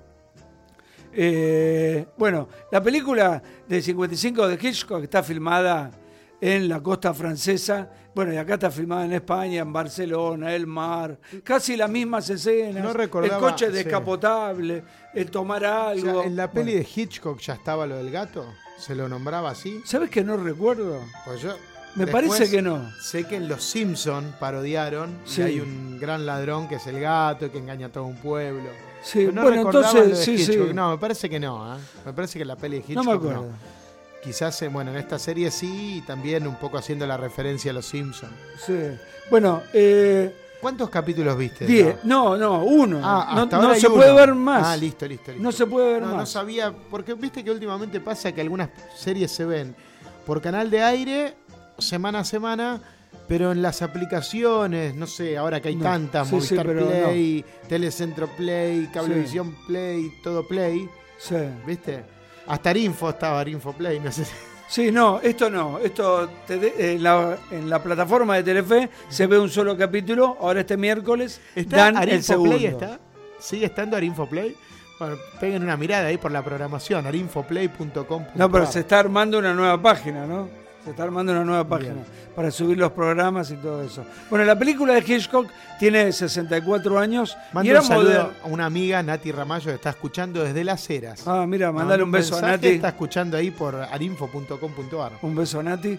Bueno, la película del 55 de Hitchcock está filmada en la costa francesa, bueno, y acá está filmada en España, en Barcelona, el mar, casi las mismas escenas, No recordaba, el coche descapotable, el tomar algo. O sea, ¿en la peli de Hitchcock ya estaba lo del gato? ¿Se lo nombraba así? ¿Sabes que no recuerdo? Pues yo Me parece que no. Sé que en Los Simpson parodiaron y hay un gran ladrón que es el gato que engaña a todo un pueblo. Sí, pero no bueno, recordaba entonces, lo de sí, Hitchcock. sí. No, me parece que no. Me parece que en la peli de Hitchcock No me acuerdo. Quizás, bueno, en esta serie sí, y también un poco haciendo la referencia a Los Simpson. Sí. Bueno, ¿cuántos capítulos viste? 10. No, uno. Hasta no ahora hay se uno. puede ver más. Listo. No se puede ver más. No sabía, porque viste que últimamente pasa que algunas series se ven por canal de aire semana a semana, pero en las aplicaciones, no sé, ahora que hay tantas, Sí, Movistar pero Play, Telecentro Play, Cablevisión Play, todo Play, Sí. ¿viste? Hasta Arinfo estaba, Arinfo Play, no sé si... Sí, no, esto no. Esto en la plataforma de Telefe se ve un solo capítulo. Ahora este miércoles dan el Arinfo segundo. Play está? ¿Sigue estando Arinfo Play? Bueno, peguen una mirada ahí por la programación, arinfoplay.com. No, pero se está armando una nueva página, ¿no? Se está armando una nueva página para subir los programas y todo eso. Bueno, la película de Hitchcock tiene 64 años. Mando y era un saludo moderna. a una amiga, Nati Ramallo, que está escuchando desde Las Heras. Ah, mira, mandale un beso a mensaje, Nati. Está escuchando ahí por arinfo.com.ar. Un beso a Nati.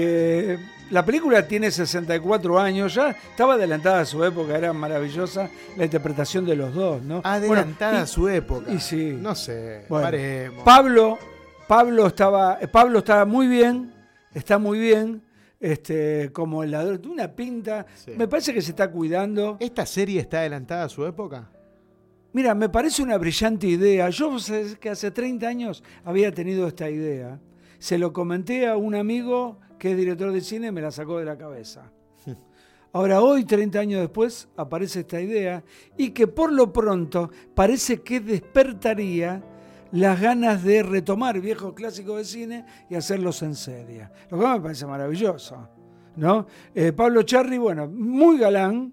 La película tiene 64 años, ya estaba adelantada a su época, era maravillosa la interpretación de los dos, ¿no? Adelantada a su época. Y sí. No sé, Bueno, paremos. Pablo estaba muy bien, está muy bien, como el ladrón, tiene una pinta, me parece que se está cuidando. ¿Esta serie está adelantada a su época? Mira, me parece una brillante idea. Yo sé que hace 30 años había tenido esta idea. Se lo comenté a un amigo que es director de cine y me la sacó de la cabeza. Ahora, hoy, 30 años después, aparece esta idea y que por lo pronto parece que despertaría las ganas de retomar viejos clásicos de cine y hacerlos en serie. Lo que me parece maravilloso, ¿no? Pablo Echarri, bueno, muy galán,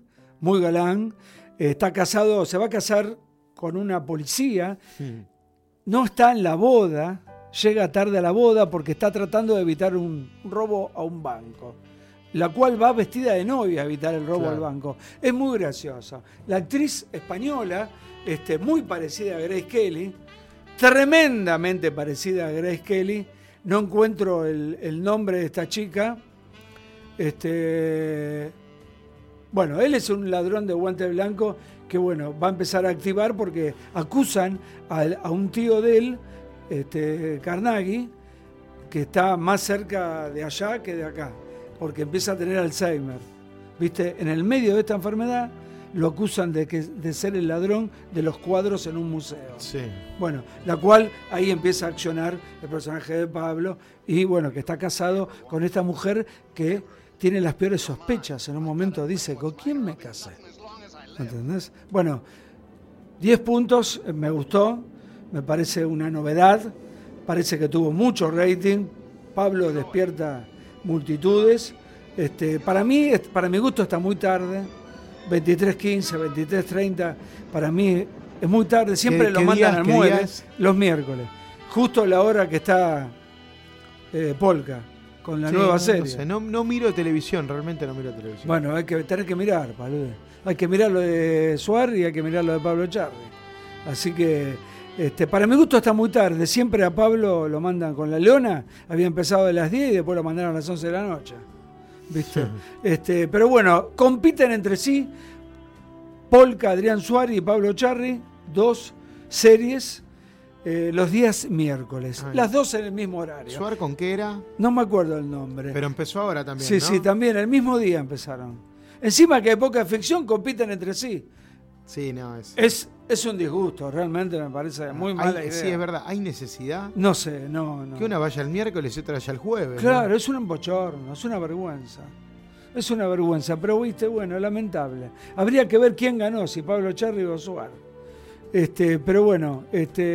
está casado, se va a casar con una policía, no está en la boda, llega tarde a la boda porque está tratando de evitar un robo a un banco, la cual va vestida de novia a evitar el robo al banco. Es muy gracioso. La actriz española, muy parecida a Grace Kelly, tremendamente parecida a Grace Kelly, no encuentro el nombre de esta chica. Bueno, él es un ladrón de guante blanco que, bueno, va a empezar a activar porque acusan a un tío de él, Carnegie, que está más cerca de allá que de acá, porque empieza a tener Alzheimer. ¿Viste? En el medio de esta enfermedad lo acusan de ser el ladrón de los cuadros en un museo. Sí. Bueno, la cual ahí empieza a accionar el personaje de Pablo y, bueno, que está casado con esta mujer que tiene las peores sospechas. En un momento dice, ¿con quién me casé? ¿Entendés? Bueno, 10 puntos, me gustó, me parece una novedad, parece que tuvo mucho rating, Pablo despierta multitudes, para mi gusto está muy tarde, 23:15, 23:30, para mí es muy tarde, siempre lo mandan al muelle los miércoles, justo la hora que está Polka, con la nueva serie. No sé, no miro televisión, realmente no miro televisión. Bueno, tener que mirar, Palude. Hay que mirar lo de Suárez y hay que mirar lo de Pablo Echarri. Así que Para mi gusto está muy tarde. Siempre a Pablo lo mandan con La Leona. Había empezado a las 10 y después lo mandaron a las 11 de la noche. ¿Viste? Pero bueno, compiten entre sí Polka, Adrián Suárez y Pablo Charri, 2 series los días miércoles. Las 2 en el mismo horario. ¿Suárez con qué era? No me acuerdo el nombre. Pero empezó ahora también, Sí, ¿no? sí, también. El mismo día empezaron. Encima que hay poca ficción, compiten entre sí. Sí, no, es un disgusto, realmente me parece muy mala idea. Sí, es verdad. ¿Hay necesidad? No sé, no. Que una vaya el miércoles y otra vaya el jueves. Claro, ¿no? es un bochorno, es una vergüenza. Es una vergüenza, pero viste, bueno, lamentable. Habría que ver quién ganó, si Pablo Charri o Suárez. Pero bueno,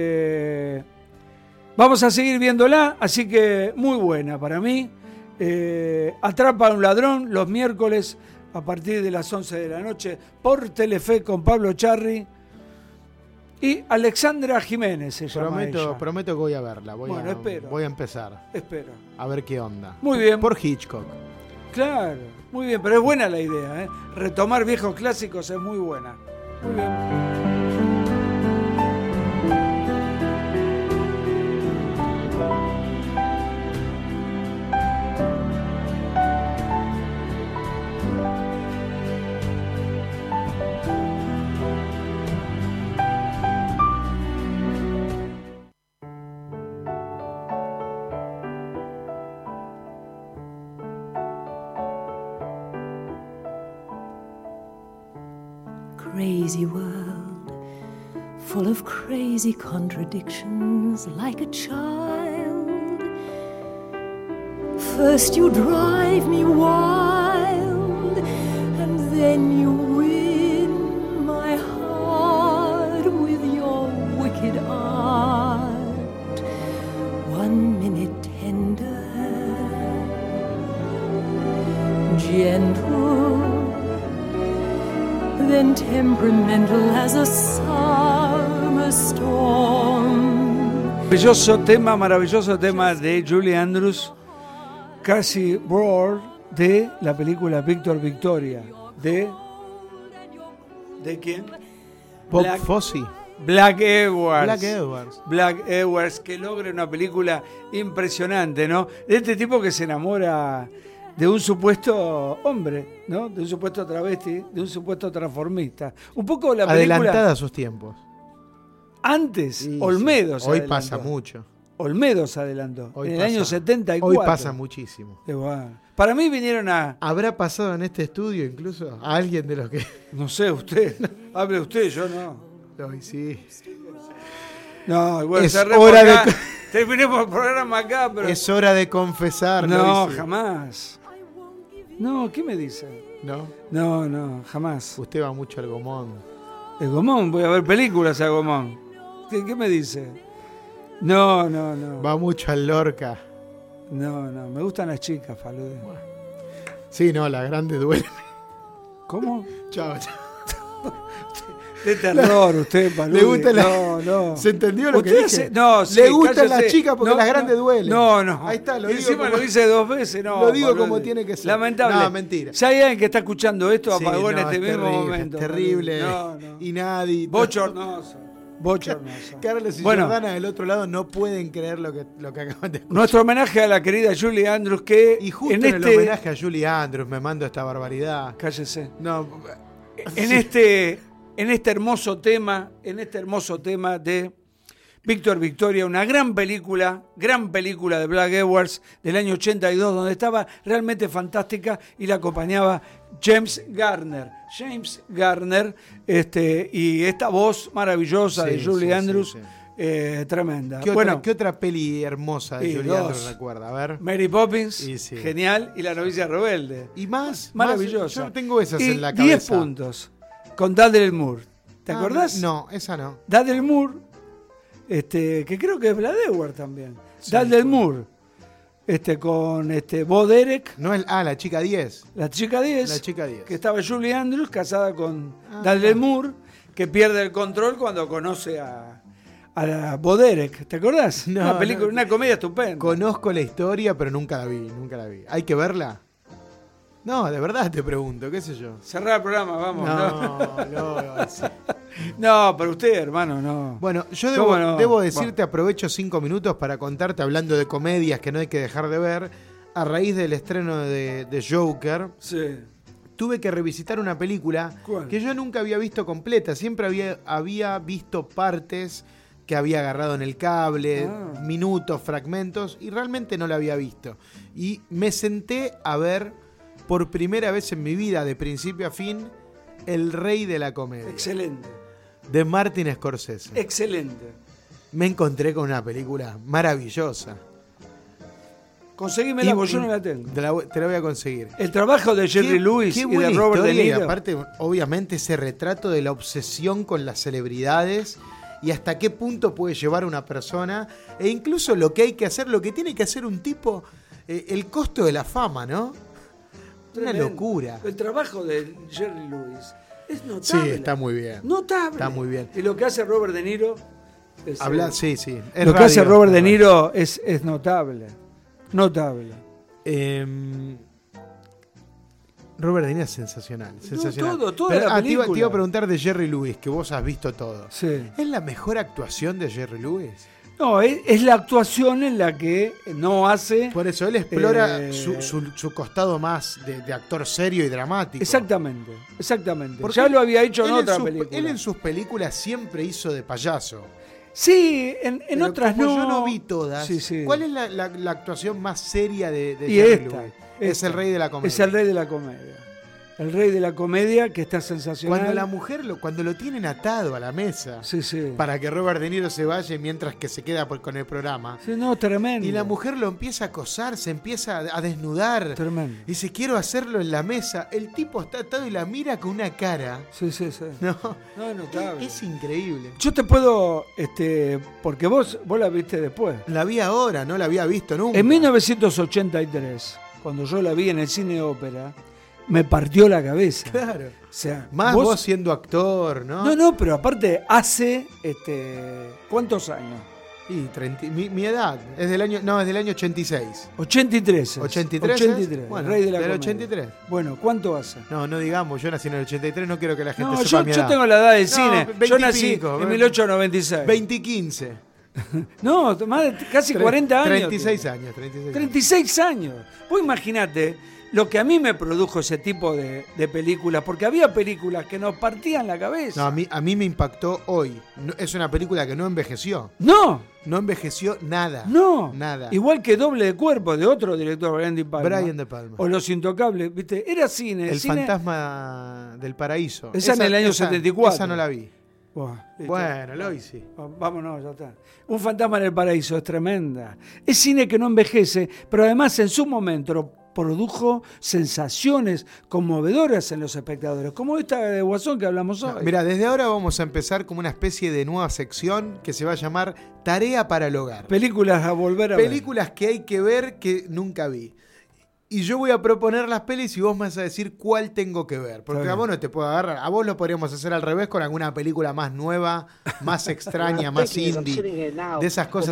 vamos a seguir viéndola, así que muy buena para mí. Atrapa a un ladrón los miércoles a partir de las 11 de la noche por Telefe con Pablo Charri y Alexandra Jiménez se llama ella. Prometo que voy a verla. Espero. Voy a empezar. Espero. A ver qué onda. Muy bien. Por Hitchcock. Claro, muy bien, pero es buena la idea, ¿eh? Retomar viejos clásicos es muy buena. Muy bien. Crazy world, full of crazy contradictions, like a child. First you drive me wild, and then you win my heart with your wicked art. 1 minute tender, gentle, then temperamental as a summer storm. Maravilloso tema de Julie Andrews, Cassie Broad, de la película Víctor Victoria, ¿de quién? Bob Fosse. Black Edwards, que logra una película impresionante, ¿no? De este tipo que se enamora de un supuesto hombre, ¿no? De un supuesto travesti, de un supuesto transformista. Un poco la película adelantada a sus tiempos. Antes, Sí, Olmedo se Hoy adelantó. Pasa mucho. Olmedo se adelantó. Hoy en el pasa, año 74. Hoy pasa muchísimo. Bueno. Para mí vinieron a... ¿Habrá pasado en este estudio incluso a alguien de los que...? No sé, usted. Hable usted, yo no. Hoy sí. No, bueno, Es cerremos hora acá. de... Terminemos el programa acá, pero... Es hora de confesar. No, Luis. jamás. No, ¿qué me dice? ¿No? No, jamás. Usted va mucho al Gomón. El Gomón, voy a ver películas a Gomón. ¿Qué me dice? No. Va mucho al Lorca. No, me gustan las chicas, Falude. Sí, no, la grande duele. ¿Cómo? Chao. De terror, usted, Falude. Le gusta la... No. ¿Se entendió lo que Usted dije? No, sí, le gustan cállese. las chicas porque las grandes duelen. No. Ahí está, lo Y digo encima como... lo dice 2 veces, no. Lo digo Falude. como tiene que ser. Lamentable. No, mentira. Si hay alguien que está escuchando esto, Sí, apagó en no, este es mismo terrible, momento. Terrible. No. Inédito. Bochornoso. Carlos y Bueno, Jordana del otro lado no pueden creer lo que acaban de escuchar. nuestro homenaje a la querida Julie Andrews, que Y justo en el homenaje a Julie Andrews me mando esta barbaridad. Cállese. No. En este hermoso tema de Víctor Victoria, una gran película de Black Edwards del año 82, donde estaba realmente fantástica y la acompañaba James Garner, y esta voz maravillosa de Julie Andrews, tremenda. ¿Qué otra peli hermosa de Julie Andrews recuerda? A ver. Mary Poppins, genial, y La novicia rebelde. Y más, maravillosa. Yo tengo esas y en la cabeza. 10 puntos con Dudley Moore. ¿Te acordás? No, esa no. Dudley Moore, que creo que es Black Edwards también. Sí, Dudley Moore, con Bo Derek. No es, la chica 10. La chica 10. La chica 10. Que estaba Julie Andrews casada con Dudley Moore, que pierde el control cuando conoce a Bo Derek. ¿Te acordás? No, una película, una comedia estupenda. Conozco la historia, pero nunca la vi. ¿Hay que verla? No, de verdad te pregunto, qué sé yo. Cerrar el programa, vamos. No, sí. No, pero usted, hermano, no. Bueno, yo ¿Cómo debo decirte, aprovecho 5 minutos para contarte, hablando de comedias que no hay que dejar de ver, a raíz del estreno de Joker, tuve que revisitar una película que yo nunca había visto completa, siempre había visto partes que había agarrado en el cable, minutos, fragmentos, y realmente no la había visto. Y me senté a ver por primera vez en mi vida, de principio a fin, El Rey de la Comedia. Excelente. De Martin Scorsese. Excelente. Me encontré con una película maravillosa. Conseguímela, porque yo no la tengo. Te la voy a conseguir. El trabajo de Jerry Lewis y de Robert De Niro. Y aparte, obviamente, ese retrato de la obsesión con las celebridades y hasta qué punto puede llevar una persona, e incluso lo que hay que hacer, lo que tiene que hacer un tipo, el costo de la fama, ¿no? Una locura. El trabajo de Jerry Lewis es notable. Sí, está muy bien. Notable. Está muy bien. Y lo que hace Robert De Niro es, sí. Lo que hace Robert De Niro es notable. Notable. Robert De Niro es sensacional. Sensacional. Toda la película. Te iba a preguntar de Jerry Lewis, que vos has visto todo. Sí. ¿Es la mejor actuación de Jerry Lewis? No, es la actuación en la que no hace... Por eso, él explora su costado más de actor serio y dramático. Exactamente. Porque ya lo había hecho en otra película. Él en sus películas siempre hizo de payaso. Sí, en otras no. Yo no vi todas. Sí. ¿Cuál es la actuación más seria de y Jerry esta, Lewis? Es El Rey de la Comedia. Es El Rey de la Comedia. El Rey de la Comedia, que está sensacional. Cuando la mujer, cuando lo tienen atado a la mesa, sí. para que Robert De Niro se vaya mientras que se queda con el programa. Sí, no, tremendo. Y la mujer lo empieza a acosar, se empieza a desnudar. Tremendo. Dice, quiero hacerlo en la mesa. El tipo está atado y la mira con una cara. Sí. No, es notable. Es increíble. Yo te puedo, porque vos la viste después. La vi ahora, no la había visto nunca. En 1983, cuando yo la vi en el cine ópera, me partió la cabeza. Claro. O sea, más vos siendo actor, ¿no? No, pero aparte hace ¿cuántos años? Y mi edad es del año 86. 83. 83. Bueno, Rey de la del Comedia. 83. Bueno, ¿cuánto hace? No digamos, yo nací en el 83, no quiero que la gente no, sepa mi edad. Yo tengo la edad del cine. 20 yo nací pico, en 1896. 2015. No, casi 40 años. 36 años. 36 años. Vos imaginate lo que a mí me produjo ese tipo de películas, porque había películas que nos partían la cabeza. No, a mí me impactó hoy. Es una película que no envejeció. No envejeció nada. No, nada. Igual que Doble de Cuerpo, de otro director, Brian De Palma. O Los Intocables, ¿viste? Era cine. El Fantasma del Paraíso. Esa en el año 74. Esa no la vi. Bueno, lo hice. Vámonos, ya está. Un Fantasma en el Paraíso es tremenda. Es cine que no envejece, pero además en su momento produjo sensaciones conmovedoras en los espectadores, como esta de Guasón que hablamos hoy. Mira, desde ahora vamos a empezar como una especie de nueva sección que se va a llamar Tarea para el Hogar. Películas a volver a ver. Películas que hay que ver que nunca vi. Y yo voy a proponer las pelis y vos me vas a decir cuál tengo que ver. Porque a vos no te puedo agarrar. A vos lo podríamos hacer al revés con alguna película más nueva, más extraña, más indie. De esas cosas.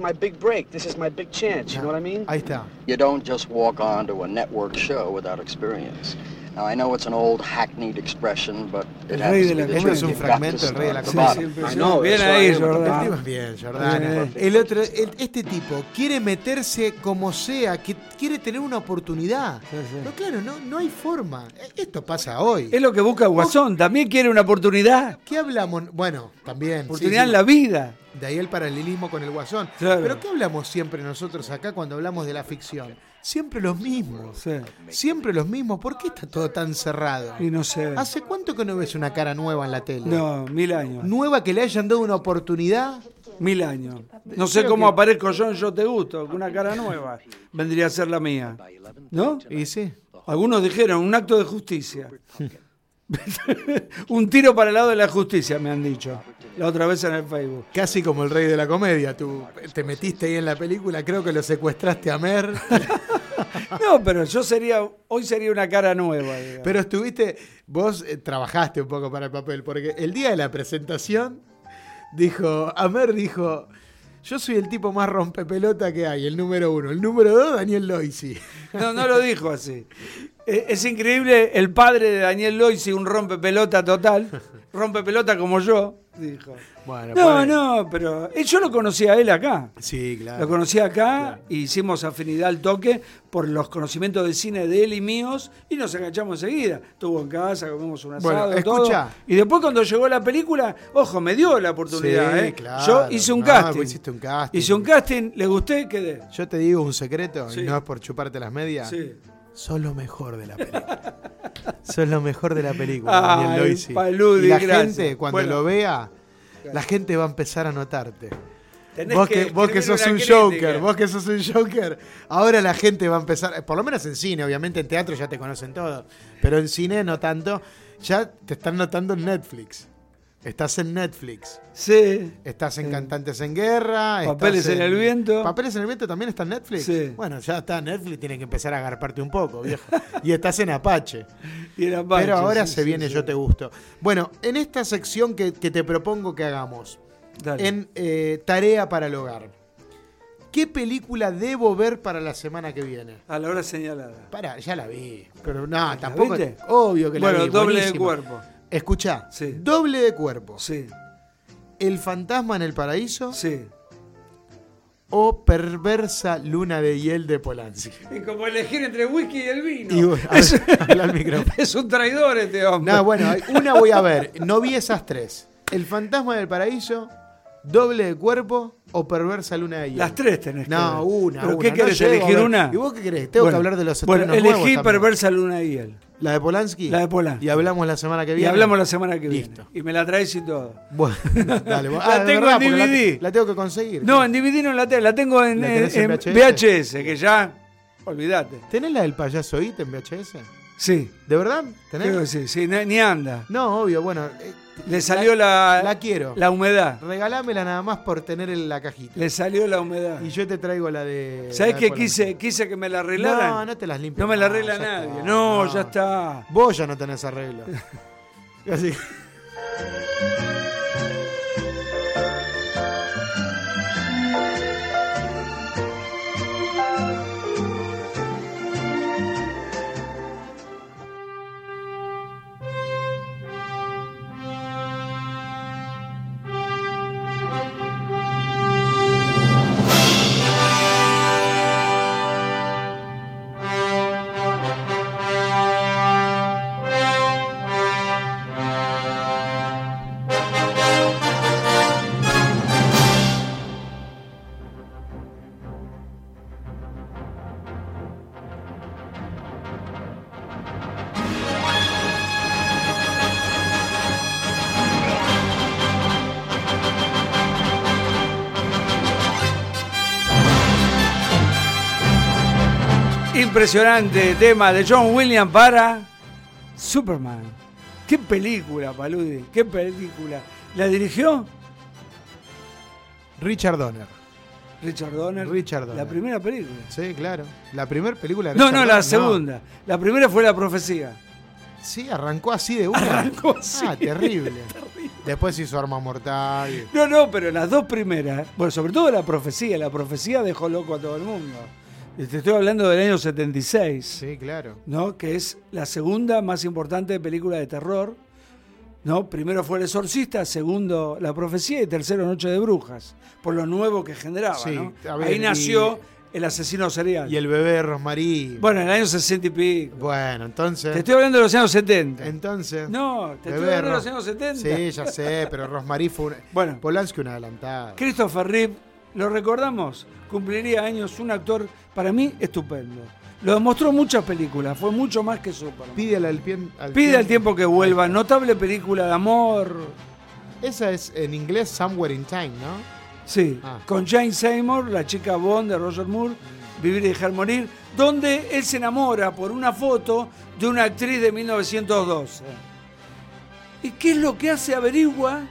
Ahí está. You don't just walk onto a network show without experience. Now, I know it's an old hackneyed expression, but it happens to be the truth. Es un fragmento del Rey de la Comedia. Bien ahí, Jordán. Bien, Jordán. El otro, este tipo quiere meterse como sea, que quiere tener una oportunidad. Pero claro, no hay forma. Esto pasa hoy. Es lo que busca Guasón. También quiere una oportunidad. ¿Qué hablamos? Bueno, también. Oportunidad en la vida. De ahí el paralelismo con el Guasón. Claro. Pero ¿qué hablamos siempre nosotros acá cuando hablamos de la ficción? Siempre los mismos. Sí. Siempre los mismos. ¿Por qué está todo tan cerrado? Y no sé. ¿Hace cuánto que no ves una cara nueva en la tele? No, 1000 años. ¿Nueva que le hayan dado una oportunidad? 1000 años. No sé cómo aparezco yo en Yo Te Gusto, con una cara nueva. Vendría a ser la mía. ¿No? Y sí. Algunos dijeron, un acto de justicia. Un tiro para el lado de la justicia, me han dicho. La otra vez en el Facebook. Casi como el Rey de la Comedia. Tú te metiste ahí en la película, creo que lo secuestraste a Mer. No, pero hoy sería una cara nueva. Digamos. Pero vos trabajaste un poco para el papel, porque el día de la presentación Amer dijo, Yo soy el tipo más rompepelota que hay, el número 1. El número 2, Daniel Loisi. No lo dijo así. Es increíble, el padre de Daniel Loisi, un rompepelota total, rompepelota como yo, dijo. Bueno, pero yo lo conocí a él acá. Sí, claro. Lo conocí acá, e hicimos afinidad al toque por los conocimientos de cine de él y míos, y nos enganchamos enseguida. Estuvo en casa, comimos un asado, bueno, escucha. Todo. Y después cuando llegó la película, ojo, me dio la oportunidad. Sí, claro. Yo hice un casting. Hiciste un casting. Hice un casting, le gusté, quedé. Yo te digo un secreto, Sí. y no es por chuparte las medias. Sí. Sos lo mejor de la película. Sos lo mejor de la película, Ay, Daniel Loisi. Paludi, y la gracias. gente, cuando lo vea, la gente va a empezar a notarte. Tenés Vos que que sos una un crítica. Joker, vos que sos un Joker. Ahora la gente va a empezar, por lo menos en cine, obviamente en teatro ya te conocen todos, pero en cine no tanto. Ya te están notando en Netflix. Estás en Netflix. Sí. Estás en Cantantes en Guerra. Papeles estás en el Viento. ¿Papeles en el Viento también está en Netflix? Sí. Bueno, ya está en Netflix, tiene que empezar a agarparte un poco, viejo. Y estás en Apache. Y en Apache, Pero ahora sí, se viene sí. Yo Te Gusto. Bueno, en esta sección que te propongo que hagamos, Dale. en Tarea para el Hogar, ¿qué película debo ver para la semana que viene? A la hora señalada. Pará, ya la vi. Pero no, tampoco. viste? Obvio que la vi. Bueno, Doble de buenísima. Cuerpo. Escuchá, Sí. Doble de Cuerpo. Sí. El fantasma en el paraíso. Sí. O Perversa Luna de Hiel de Polanski. Y como elegir entre el whisky y el vino. Y bueno, habla al micrófono. Es un traidor este hombre. No, bueno, una voy a ver. No vi esas tres. El fantasma del paraíso, Doble de Cuerpo o Perversa Luna de Hiel. Las tres tenés que No, ver. una. ¿Pero una. qué querés, elegir una? ¿Y vos qué querés? Tengo que hablar de los estrenos Bueno, nuevos elegí también. Perversa Luna y Hiel. ¿La de Polanski? La de Polanski. Y hablamos la semana que Y viene. hablamos la semana que Listo. viene. Y me la traes y todo. Bueno, dale. La de tengo verdad, en porque DVD. La tengo que conseguir. No, en DVD no la tengo en, ¿La tenés en VHS, que ya, olvídate. ¿Tenés la del payaso It en VHS? Sí. ¿De verdad? ¿Tenés? Creo que sí, ni anda. No, obvio, bueno. Le salió la quiero. La humedad. Regalámela nada más por tener la cajita. Le salió la humedad. Y yo te traigo la de. ¿Sabés la qué de Polanski. quise que me la arreglaran? No, no te las limpio. No me la arregla ya nadie. está. No, ya está. Vos ya no tenés arreglo. Así. Impresionante tema de John Williams para Superman. Qué película, Paludi, qué película. ¿La dirigió? Richard Donner. Richard Donner. La primera película. Sí, claro. La primera película de No, Richard la Donner, segunda. La primera fue La Profecía. Sí, arrancó así de una. Arrancó así. Ah, terrible. Después hizo Arma Mortal. No, pero las dos primeras, bueno, sobre todo La Profecía dejó loco a todo el mundo. Y te estoy hablando del año 76. Sí, claro. ¿No? Que es la segunda más importante película de terror. ¿No? Primero fue El Exorcista, segundo La Profecía y tercero Noche de Brujas. Por lo nuevo que generaba, Sí, ¿no? a ver, Ahí nació El Asesino Serial. Y el bebé Rosmarie. Bueno, en el año 60 y pico. Bueno, entonces. Te estoy hablando de los años 70. Entonces. No, te estoy Bebé hablando de los años 70. Sí, ya sé, pero Rosmarie fue Bueno. Polanski una adelantada. Christopher Reeve, ¿lo recordamos? Cumpliría años, un actor para mí estupendo. Lo demostró en muchas películas, fue mucho más que Superman. Pídele Pide al tiempo que vuelva, notable película de amor. Esa es en inglés Somewhere in Time, ¿no? Sí, con Jane Seymour, la chica Bond de Roger Moore, Vivir y dejar morir, donde él se enamora por una foto de una actriz de 1912. ¿Y qué es lo que hace? Averigua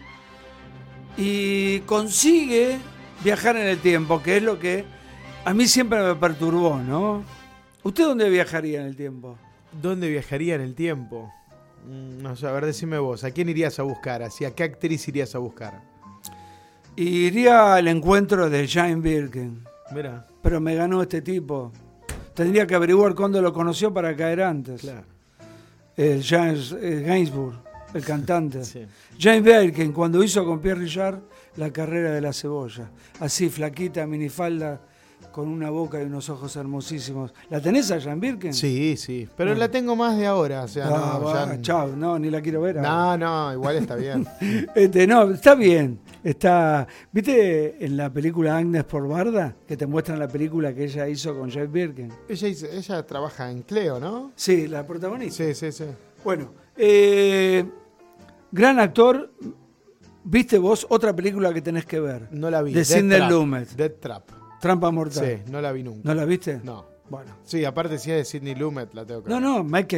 y consigue viajar en el tiempo, que es lo que a mí siempre me perturbó, ¿no? ¿Usted dónde viajaría en el tiempo? ¿Dónde viajaría en el tiempo? No sé, a ver, decime vos, ¿a quién irías a buscar? ¿Hacia qué actriz irías a buscar? Y iría al encuentro de Jane Birkin. Mira. Pero me ganó este tipo. Tendría que averiguar cuándo lo conoció para caer antes. Claro. El James Gainsbourg, el cantante. Sí. Jane Birkin, cuando hizo con Pierre Richard La carrera de la cebolla. Así, flaquita, minifalda, con una boca y unos ojos hermosísimos. ¿La tenés a Jane Birkin? Sí, sí. Pero la tengo más de ahora. O sea, chao, no, ni la quiero ver. No, igual está bien. No, está bien. Está, ¿viste en la película Agnes por Barda? Que te muestran la película que ella hizo con Jane Birkin. Ella trabaja en Cleo, ¿no? Sí, la protagonista. Sí. Bueno, gran actor. ¿Viste vos otra película que tenés que ver? No la vi. De Sidney Lumet. Death Trap. Trampa Mortal. Sí, no la vi nunca. ¿No la viste? No. Bueno. Sí, aparte si es de Sidney Lumet la tengo que ver. No, Michael